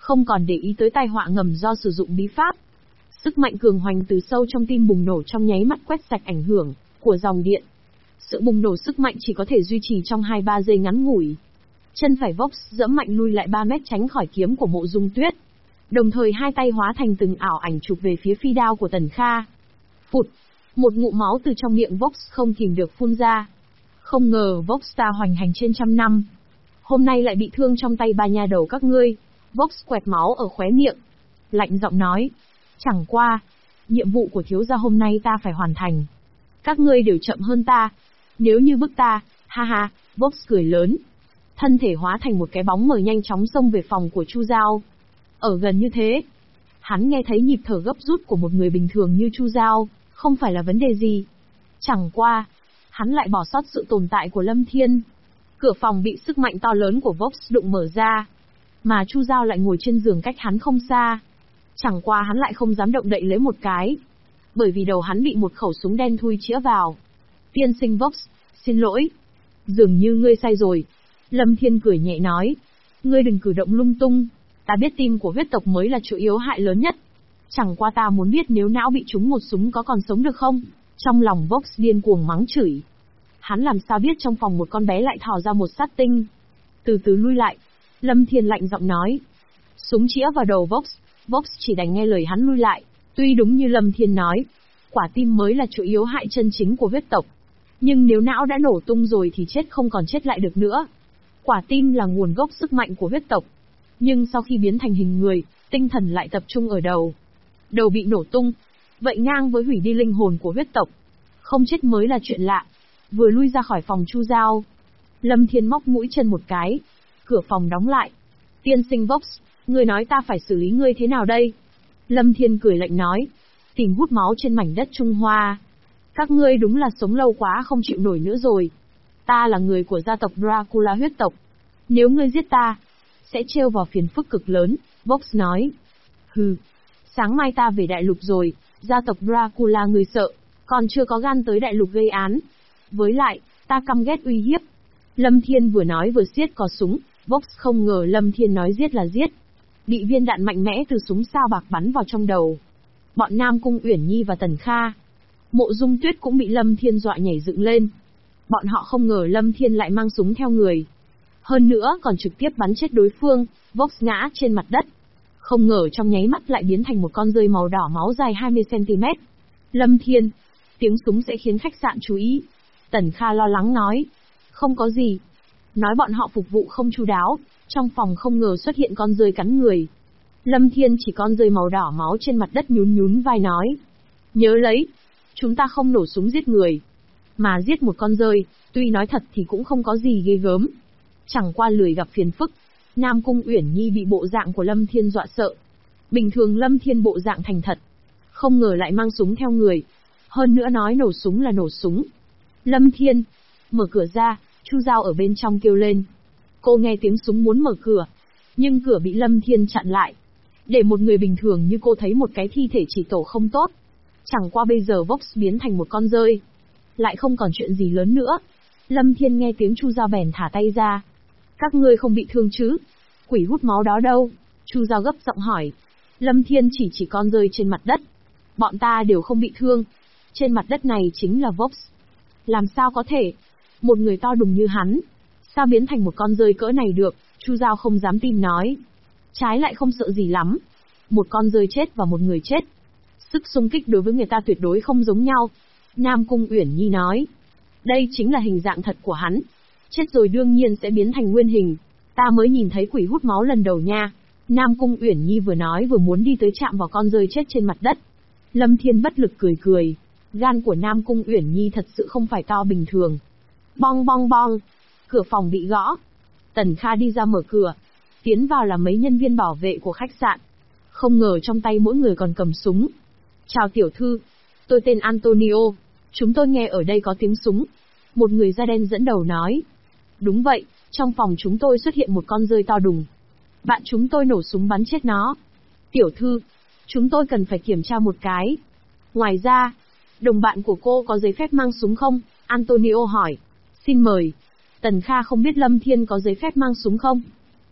không còn để ý tới tai họa ngầm do sử dụng bí pháp. Sức mạnh cường hoành từ sâu trong tim bùng nổ trong nháy mắt quét sạch ảnh hưởng của dòng điện. Sự bùng nổ sức mạnh chỉ có thể duy trì trong 2-3 giây ngắn ngủi. Chân phải Vox giẫm mạnh lui lại 3 mét tránh khỏi kiếm của Mộ Dung Tuyết. Đồng thời hai tay hóa thành từng ảo ảnh chụp về phía phi đao của Tần Kha. Phụt! Một ngụm máu từ trong miệng Vox không kìm được phun ra. Không ngờ Vox ta hoành hành trên trăm năm. Hôm nay lại bị thương trong tay ba nha đầu các ngươi. Vox quẹt máu ở khóe miệng. Lạnh giọng nói. Chẳng qua. Nhiệm vụ của thiếu gia hôm nay ta phải hoàn thành. Các ngươi đều chậm hơn ta. Nếu như bức ta, ha ha, Vox cười lớn. Thân thể hóa thành một cái bóng mờ nhanh chóng xông về phòng của Chu Giao. Ở gần như thế, hắn nghe thấy nhịp thở gấp rút của một người bình thường như Chu Giao, không phải là vấn đề gì. Chẳng qua, hắn lại bỏ sót sự tồn tại của Lâm Thiên. Cửa phòng bị sức mạnh to lớn của Vox đụng mở ra, mà Chu Giao lại ngồi trên giường cách hắn không xa. Chẳng qua hắn lại không dám động đậy lấy một cái, bởi vì đầu hắn bị một khẩu súng đen thui chĩa vào. Tiên sinh Vox, xin lỗi. Dường như ngươi sai rồi. Lâm Thiên cười nhẹ nói. Ngươi đừng cử động lung tung. Ta biết tim của huyết tộc mới là chỗ yếu hại lớn nhất. Chẳng qua ta muốn biết nếu não bị trúng một súng có còn sống được không? Trong lòng Vox điên cuồng mắng chửi. Hắn làm sao biết trong phòng một con bé lại thò ra một sát tinh. Từ từ lui lại. Lâm Thiên lạnh giọng nói. Súng chĩa vào đầu Vox. Vox chỉ đành nghe lời hắn lui lại. Tuy đúng như Lâm Thiên nói, quả tim mới là chỗ yếu hại chân chính của huyết tộc. Nhưng nếu não đã nổ tung rồi thì chết không còn chết lại được nữa. Quả tim là nguồn gốc sức mạnh của huyết tộc. Nhưng sau khi biến thành hình người, tinh thần lại tập trung ở đầu. Đầu bị nổ tung, vậy ngang với hủy đi linh hồn của huyết tộc. Không chết mới là chuyện lạ. Vừa lui ra khỏi phòng Chu Giao, Lâm Thiên móc mũi chân một cái. Cửa phòng đóng lại. Tiên sinh Vox, ngươi nói ta phải xử lý ngươi thế nào đây? Lâm Thiên cười lạnh nói. Tìm hút máu trên mảnh đất Trung Hoa. Các ngươi đúng là sống lâu quá không chịu nổi nữa rồi. Ta là người của gia tộc Dracula huyết tộc. Nếu ngươi giết ta, sẽ trêu vào phiền phức cực lớn, Vox nói. Hừ, sáng mai ta về đại lục rồi, gia tộc Dracula ngươi sợ, còn chưa có gan tới đại lục gây án. Với lại, ta căm ghét uy hiếp. Lâm Thiên vừa nói vừa siết cò súng, Vox không ngờ Lâm Thiên nói giết là giết. Bị viên đạn mạnh mẽ từ súng sao bạc bắn vào trong đầu. Bọn Nam Cung Uyển Nhi và Tần Kha, Mộ Dung Tuyết cũng bị Lâm Thiên dọa nhảy dựng lên. Bọn họ không ngờ Lâm Thiên lại mang súng theo người. Hơn nữa còn trực tiếp bắn chết đối phương, Vox ngã trên mặt đất. Không ngờ trong nháy mắt lại biến thành một con rơi màu đỏ máu dài 20cm. Lâm Thiên, tiếng súng sẽ khiến khách sạn chú ý. Tần Kha lo lắng nói. Không có gì. Nói bọn họ phục vụ không chu đáo, trong phòng không ngờ xuất hiện con rơi cắn người. Lâm Thiên chỉ con rơi màu đỏ máu trên mặt đất nhún nhún vai nói. Nhớ lấy, chúng ta không nổ súng giết người, mà giết một con rơi, tuy nói thật thì cũng không có gì ghê gớm. Chẳng qua lười gặp phiền phức. Nam Cung Uyển Nhi bị bộ dạng của Lâm Thiên dọa sợ. Bình thường Lâm Thiên bộ dạng thành thật, không ngờ lại mang súng theo người. Hơn nữa nói nổ súng là nổ súng. Lâm Thiên, mở cửa ra, Chu Giao ở bên trong kêu lên. Cô nghe tiếng súng muốn mở cửa, nhưng cửa bị Lâm Thiên chặn lại. Để một người bình thường như cô thấy một cái thi thể chỉ tổ không tốt. Chẳng qua bây giờ Vox biến thành một con rơi, lại không còn chuyện gì lớn nữa. Lâm Thiên nghe tiếng Chu Giao bèn thả tay ra. Các ngươi không bị thương chứ? Quỷ hút máu đó đâu? Chu Giao gấp giọng hỏi. Lâm Thiên chỉ con rơi trên mặt đất. Bọn ta đều không bị thương. Trên mặt đất này chính là Vox. Làm sao có thể? Một người to đùng như hắn, sao biến thành một con rơi cỡ này được? Chu Giao không dám tin nói. Trái lại không sợ gì lắm. Một con rơi chết và một người chết, sức xung kích đối với người ta tuyệt đối không giống nhau. Nam Cung Uyển Nhi nói. Đây chính là hình dạng thật của hắn. Chết rồi đương nhiên sẽ biến thành nguyên hình. Ta mới nhìn thấy quỷ hút máu lần đầu nha. Nam Cung Uyển Nhi vừa nói vừa muốn đi tới chạm vào con rơi chết trên mặt đất. Lâm Thiên bất lực cười cười. Gan của Nam Cung Uyển Nhi thật sự không phải to bình thường. Bong bong bong. Cửa phòng bị gõ. Tần Kha đi ra mở cửa. Tiến vào là mấy nhân viên bảo vệ của khách sạn. Không ngờ trong tay mỗi người còn cầm súng. Chào tiểu thư. Tôi tên Antonio. Chúng tôi nghe ở đây có tiếng súng. Một người da đen dẫn đầu nói. Đúng vậy, trong phòng chúng tôi xuất hiện một con rơi to đùng. Bạn chúng tôi nổ súng bắn chết nó. Tiểu thư, chúng tôi cần phải kiểm tra một cái. Ngoài ra, đồng bạn của cô có giấy phép mang súng không? Antonio hỏi. Xin mời. Tần Kha không biết Lâm Thiên có giấy phép mang súng không?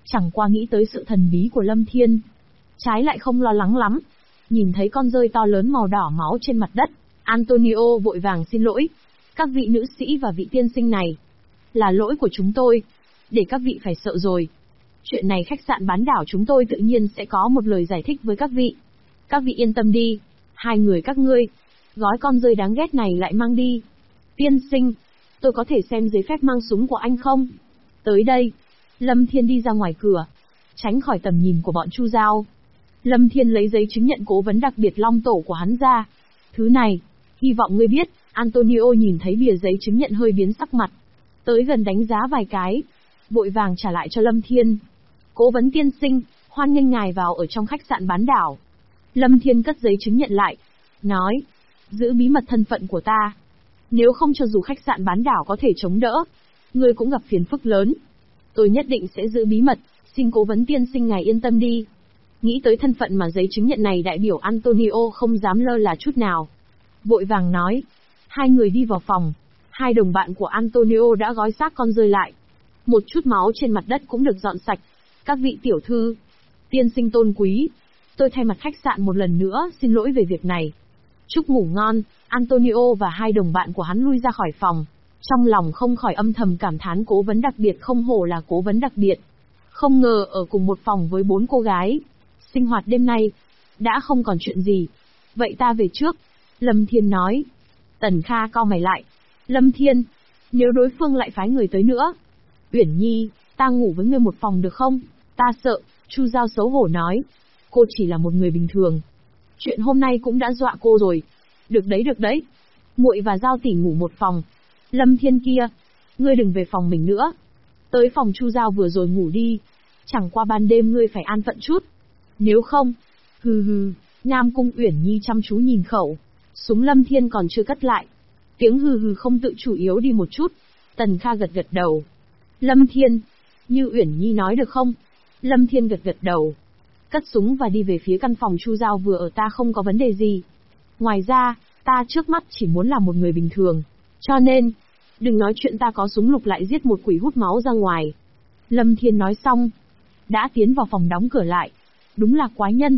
Chẳng qua nghĩ tới sự thần bí của Lâm Thiên. Trái lại không lo lắng lắm. Nhìn thấy con rơi to lớn màu đỏ máu trên mặt đất, Antonio vội vàng xin lỗi. Các vị nữ sĩ và vị tiên sinh này, là lỗi của chúng tôi. Để các vị phải sợ rồi. Chuyện này khách sạn bán đảo chúng tôi tự nhiên sẽ có một lời giải thích với các vị. Các vị yên tâm đi. Hai người các ngươi, gói con rơi đáng ghét này lại mang đi. Tiên sinh, tôi có thể xem giấy phép mang súng của anh không? Tới đây. Lâm Thiên đi ra ngoài cửa, tránh khỏi tầm nhìn của bọn Chu Giao. Lâm Thiên lấy giấy chứng nhận cố vấn đặc biệt long tổ của hắn ra. Thứ này, hy vọng ngươi biết. Antonio nhìn thấy bìa giấy chứng nhận hơi biến sắc mặt. Tới gần đánh giá vài cái, vội vàng trả lại cho Lâm Thiên. Cố vấn tiên sinh, hoan nghênh ngài vào ở trong khách sạn bán đảo. Lâm Thiên cất giấy chứng nhận lại, nói, giữ bí mật thân phận của ta. Nếu không cho dù khách sạn bán đảo có thể chống đỡ, ngươi cũng gặp phiền phức lớn. Tôi nhất định sẽ giữ bí mật, xin cố vấn tiên sinh ngài yên tâm đi. Nghĩ tới thân phận mà giấy chứng nhận này đại biểu, Antonio không dám lơ là chút nào. Vội vàng nói, hai người đi vào phòng. Hai đồng bạn của Antonio đã gói xác con rơi lại. Một chút máu trên mặt đất cũng được dọn sạch. Các vị tiểu thư, tiên sinh tôn quý, tôi thay mặt khách sạn một lần nữa xin lỗi về việc này. Chúc ngủ ngon. Antonio và hai đồng bạn của hắn lui ra khỏi phòng. Trong lòng không khỏi âm thầm cảm thán cố vấn đặc biệt không hổ là cố vấn đặc biệt. Không ngờ ở cùng một phòng với 4 cô gái. Sinh hoạt đêm nay đã không còn chuyện gì. Vậy ta về trước. Lâm Thiên nói. Tần Kha cau mày lại. Lâm Thiên, nếu đối phương lại phái người tới nữa. Uyển Nhi, ta ngủ với ngươi một phòng được không? Ta sợ. Chu Giao xấu hổ nói. Cô chỉ là một người bình thường. Chuyện hôm nay cũng đã dọa cô rồi. Được đấy. Muội và Giao tỷ ngủ một phòng. Lâm Thiên kia, ngươi đừng về phòng mình nữa. Tới phòng Chu Giao vừa rồi ngủ đi. Chẳng qua ban đêm ngươi phải an phận chút. Nếu không, hừ. Nam Cung Uyển Nhi chăm chú nhìn khẩu. Súng Lâm Thiên còn chưa cất lại. Tiếng hừ không tự chủ yếu đi một chút. Tần Kha gật đầu. Lâm Thiên, như Uyển Nhi nói được không? Lâm Thiên gật đầu. Cất súng và đi về phía căn phòng Chu Giao vừa ở. Ta không có vấn đề gì. Ngoài ra, ta trước mắt chỉ muốn là một người bình thường. Cho nên, đừng nói chuyện ta có súng lục lại giết một quỷ hút máu ra ngoài. Lâm Thiên nói xong, đã tiến vào phòng đóng cửa lại. Đúng là quái nhân.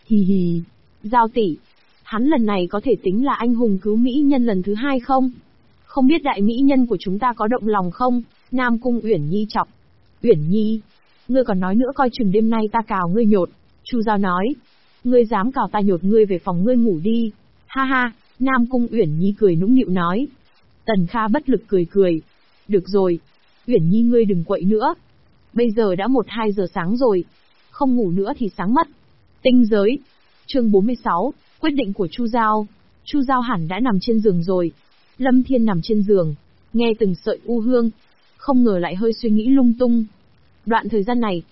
Hì. Giao tỷ, hắn lần này có thể tính là anh hùng cứu mỹ nhân lần thứ 2 không? Không biết đại mỹ nhân của chúng ta có động lòng không? Nam Cung Uyển Nhi chọc. Uyển Nhi, ngươi còn nói nữa coi chừng đêm nay ta cào ngươi nhột. Chu Giao nói. Ngươi dám cào ta nhột, ngươi về phòng ngươi ngủ đi. Ha. Nam Cung Uyển Nhi cười nũng nịu nói. Tần Kha bất lực cười. Được rồi. Uyển Nhi ngươi đừng quậy nữa. Bây giờ đã 1-2 giờ sáng rồi. Không ngủ nữa thì sáng mất. Tinh giới. Chương 46, quyết định của Chu Giao. Chu Giao hẳn đã nằm trên giường rồi. Lâm Thiên nằm trên giường, nghe từng sợi u hương. Không ngờ lại hơi suy nghĩ lung tung. Đoạn thời gian này,